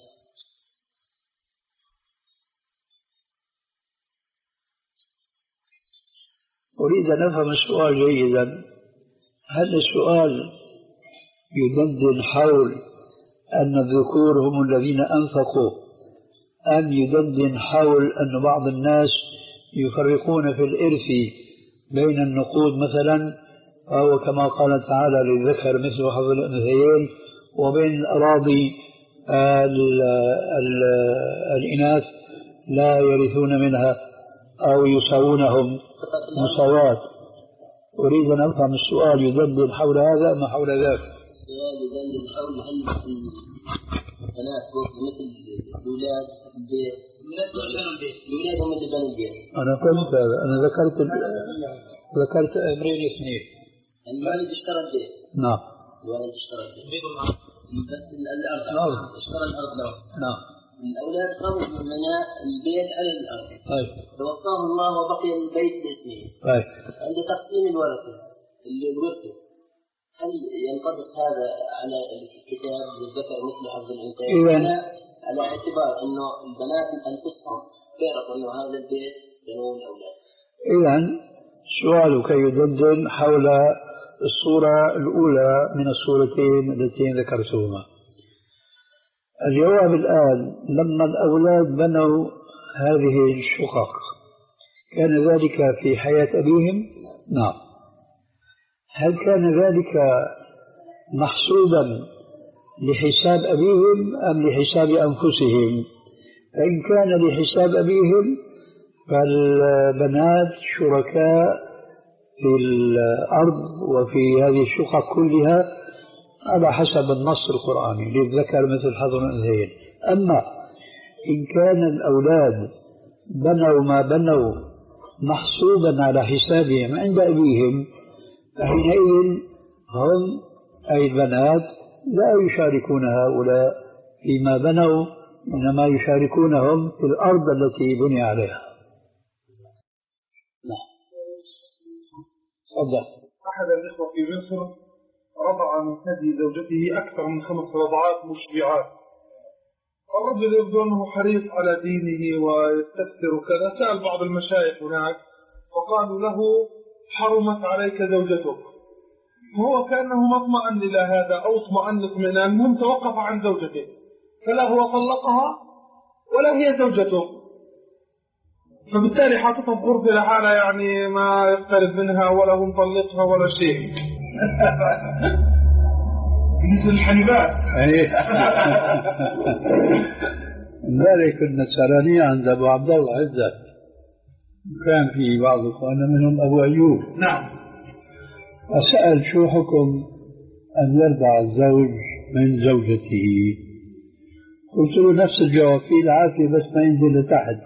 أريد أن أفهم السؤال جيدا. هل السؤال يدندن حول أن الذكور هم الذين أنفقوا، أم يدندن حول أن بعض الناس يفرقون في الإرث بين النقود مثلا، أو كما قال تعالى: للذكر مثل حظ الأنثيين، وبين الأراضي ال ال الإناث لا يرثون منها أو يساوونهم مساواة؟ أريد أن أفهم السؤال يدندن حول هذا أم حول ذاك؟ السؤال يدندن حول هل البنات مثل الأولاد البيت، الأولاد هم اللي بنوا البيت. أنا قلت هذا، أنا ذكرت ذكرت أمرين اثنين. الوالد اشترى البيت. نعم. الوالد اشترى البيت. بس الأرض. نعم. اشترى الأرض له. نعم. الأولاد قاموا ببناء البيت على الأرض. طيب. توفاه الله وبقي البيت باسمه. طيب. عند تقسيم الورثة الورثة هل ينطبق هذا على الكتاب للذكر مثل حظ الأنثيين؟ على اعتبار أنه البنات أنفسهم يعرفوا أنه هذا البيت بنوه الأولاد. إذن سؤالك يدندن حول الصورة الأولى من الصورتين اللتين ذكرتهما. الجواب الآن: لما الأولاد بنوا هذه الشقق كان ذلك في حياة أبيهم؟ نعم. هل كان ذلك محسوبا لحساب أبيهم أم لحساب أنفسهم؟ فإن كان لحساب أبيهم فالبنات شركاء في الأرض وفي هذه الشقق كلها على حسب النص القرآني: للذكر مثل حظ الأنثيين. أما إن كان الأولاد بنوا ما بنوا محسوبا على حسابهم عند أبيهم، فحينئذ هم أي البنات لا يشاركون هؤلاء فيما بنوا، إنما يشاركونهم في الأرض التي بني عليها. نعم. تفضل. أحد الإخوة في مصر رضع من ثدي زوجته أكثر من خمس رضعات مشبعات، فالرجل يبدو أنه حريص على دينه ويستفسر كذا، سأل بعض المشايخ هناك فقالوا له: حرمت عليك زوجتك، هو كأنه ما اطمأن إلى هذا أو اطمأن اطمئنان، المهم توقف عن زوجته، فلا هو طلقها ولا هي زوجته، فبالتالي حاططها في غرفة لحالها، يعني ما يقترب منها ولا هو مطلقها ولا شيء. مثل الحليبات. ذلك كنا سألاني عند أبو عبد الله عزت، كان في بعض إخواننا منهم أبو أيوب. نعم. أسأل شو حكم أن يرضع الزوج من زوجته؟ قلت له نفس الجواب، فيه العافية بس ما ينزل لتحت.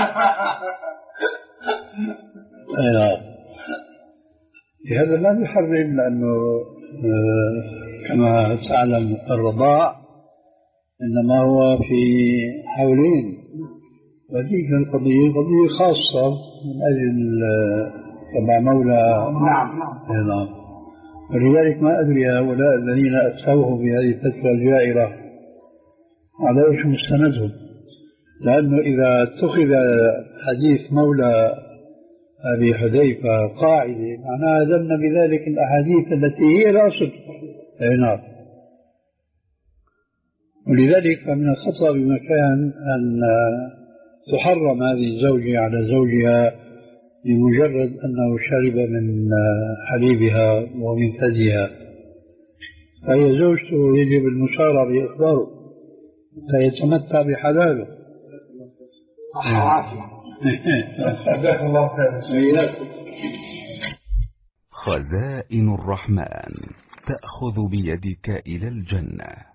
هذا لا يحرم، لأنه كما تعلم الرضاع إنما هو في حولين، وهذه القضية قضية خاصة من أجل تبع مولى. نعم نعم. ولذلك ما أدري هؤلاء الذين أفتوه بهذه الفتوى الجائرة على وجه مستندهم، لأنه إذا اتخذ حديث مولى أبي حذيفة قاعدة معناها ذم بذلك الأحاديث التي هي الأصل. نعم. ولذلك فمن الخطأ بمكان أن تحرم هذه الزوجة على زوجها بمجرد أنه شرب من حليبها ومن ثديها، فهي زوجته يجب المشارة بإخباره فيتمتع بحلاله. خزائن الرحمن تأخذ بيدك إلى الجنة.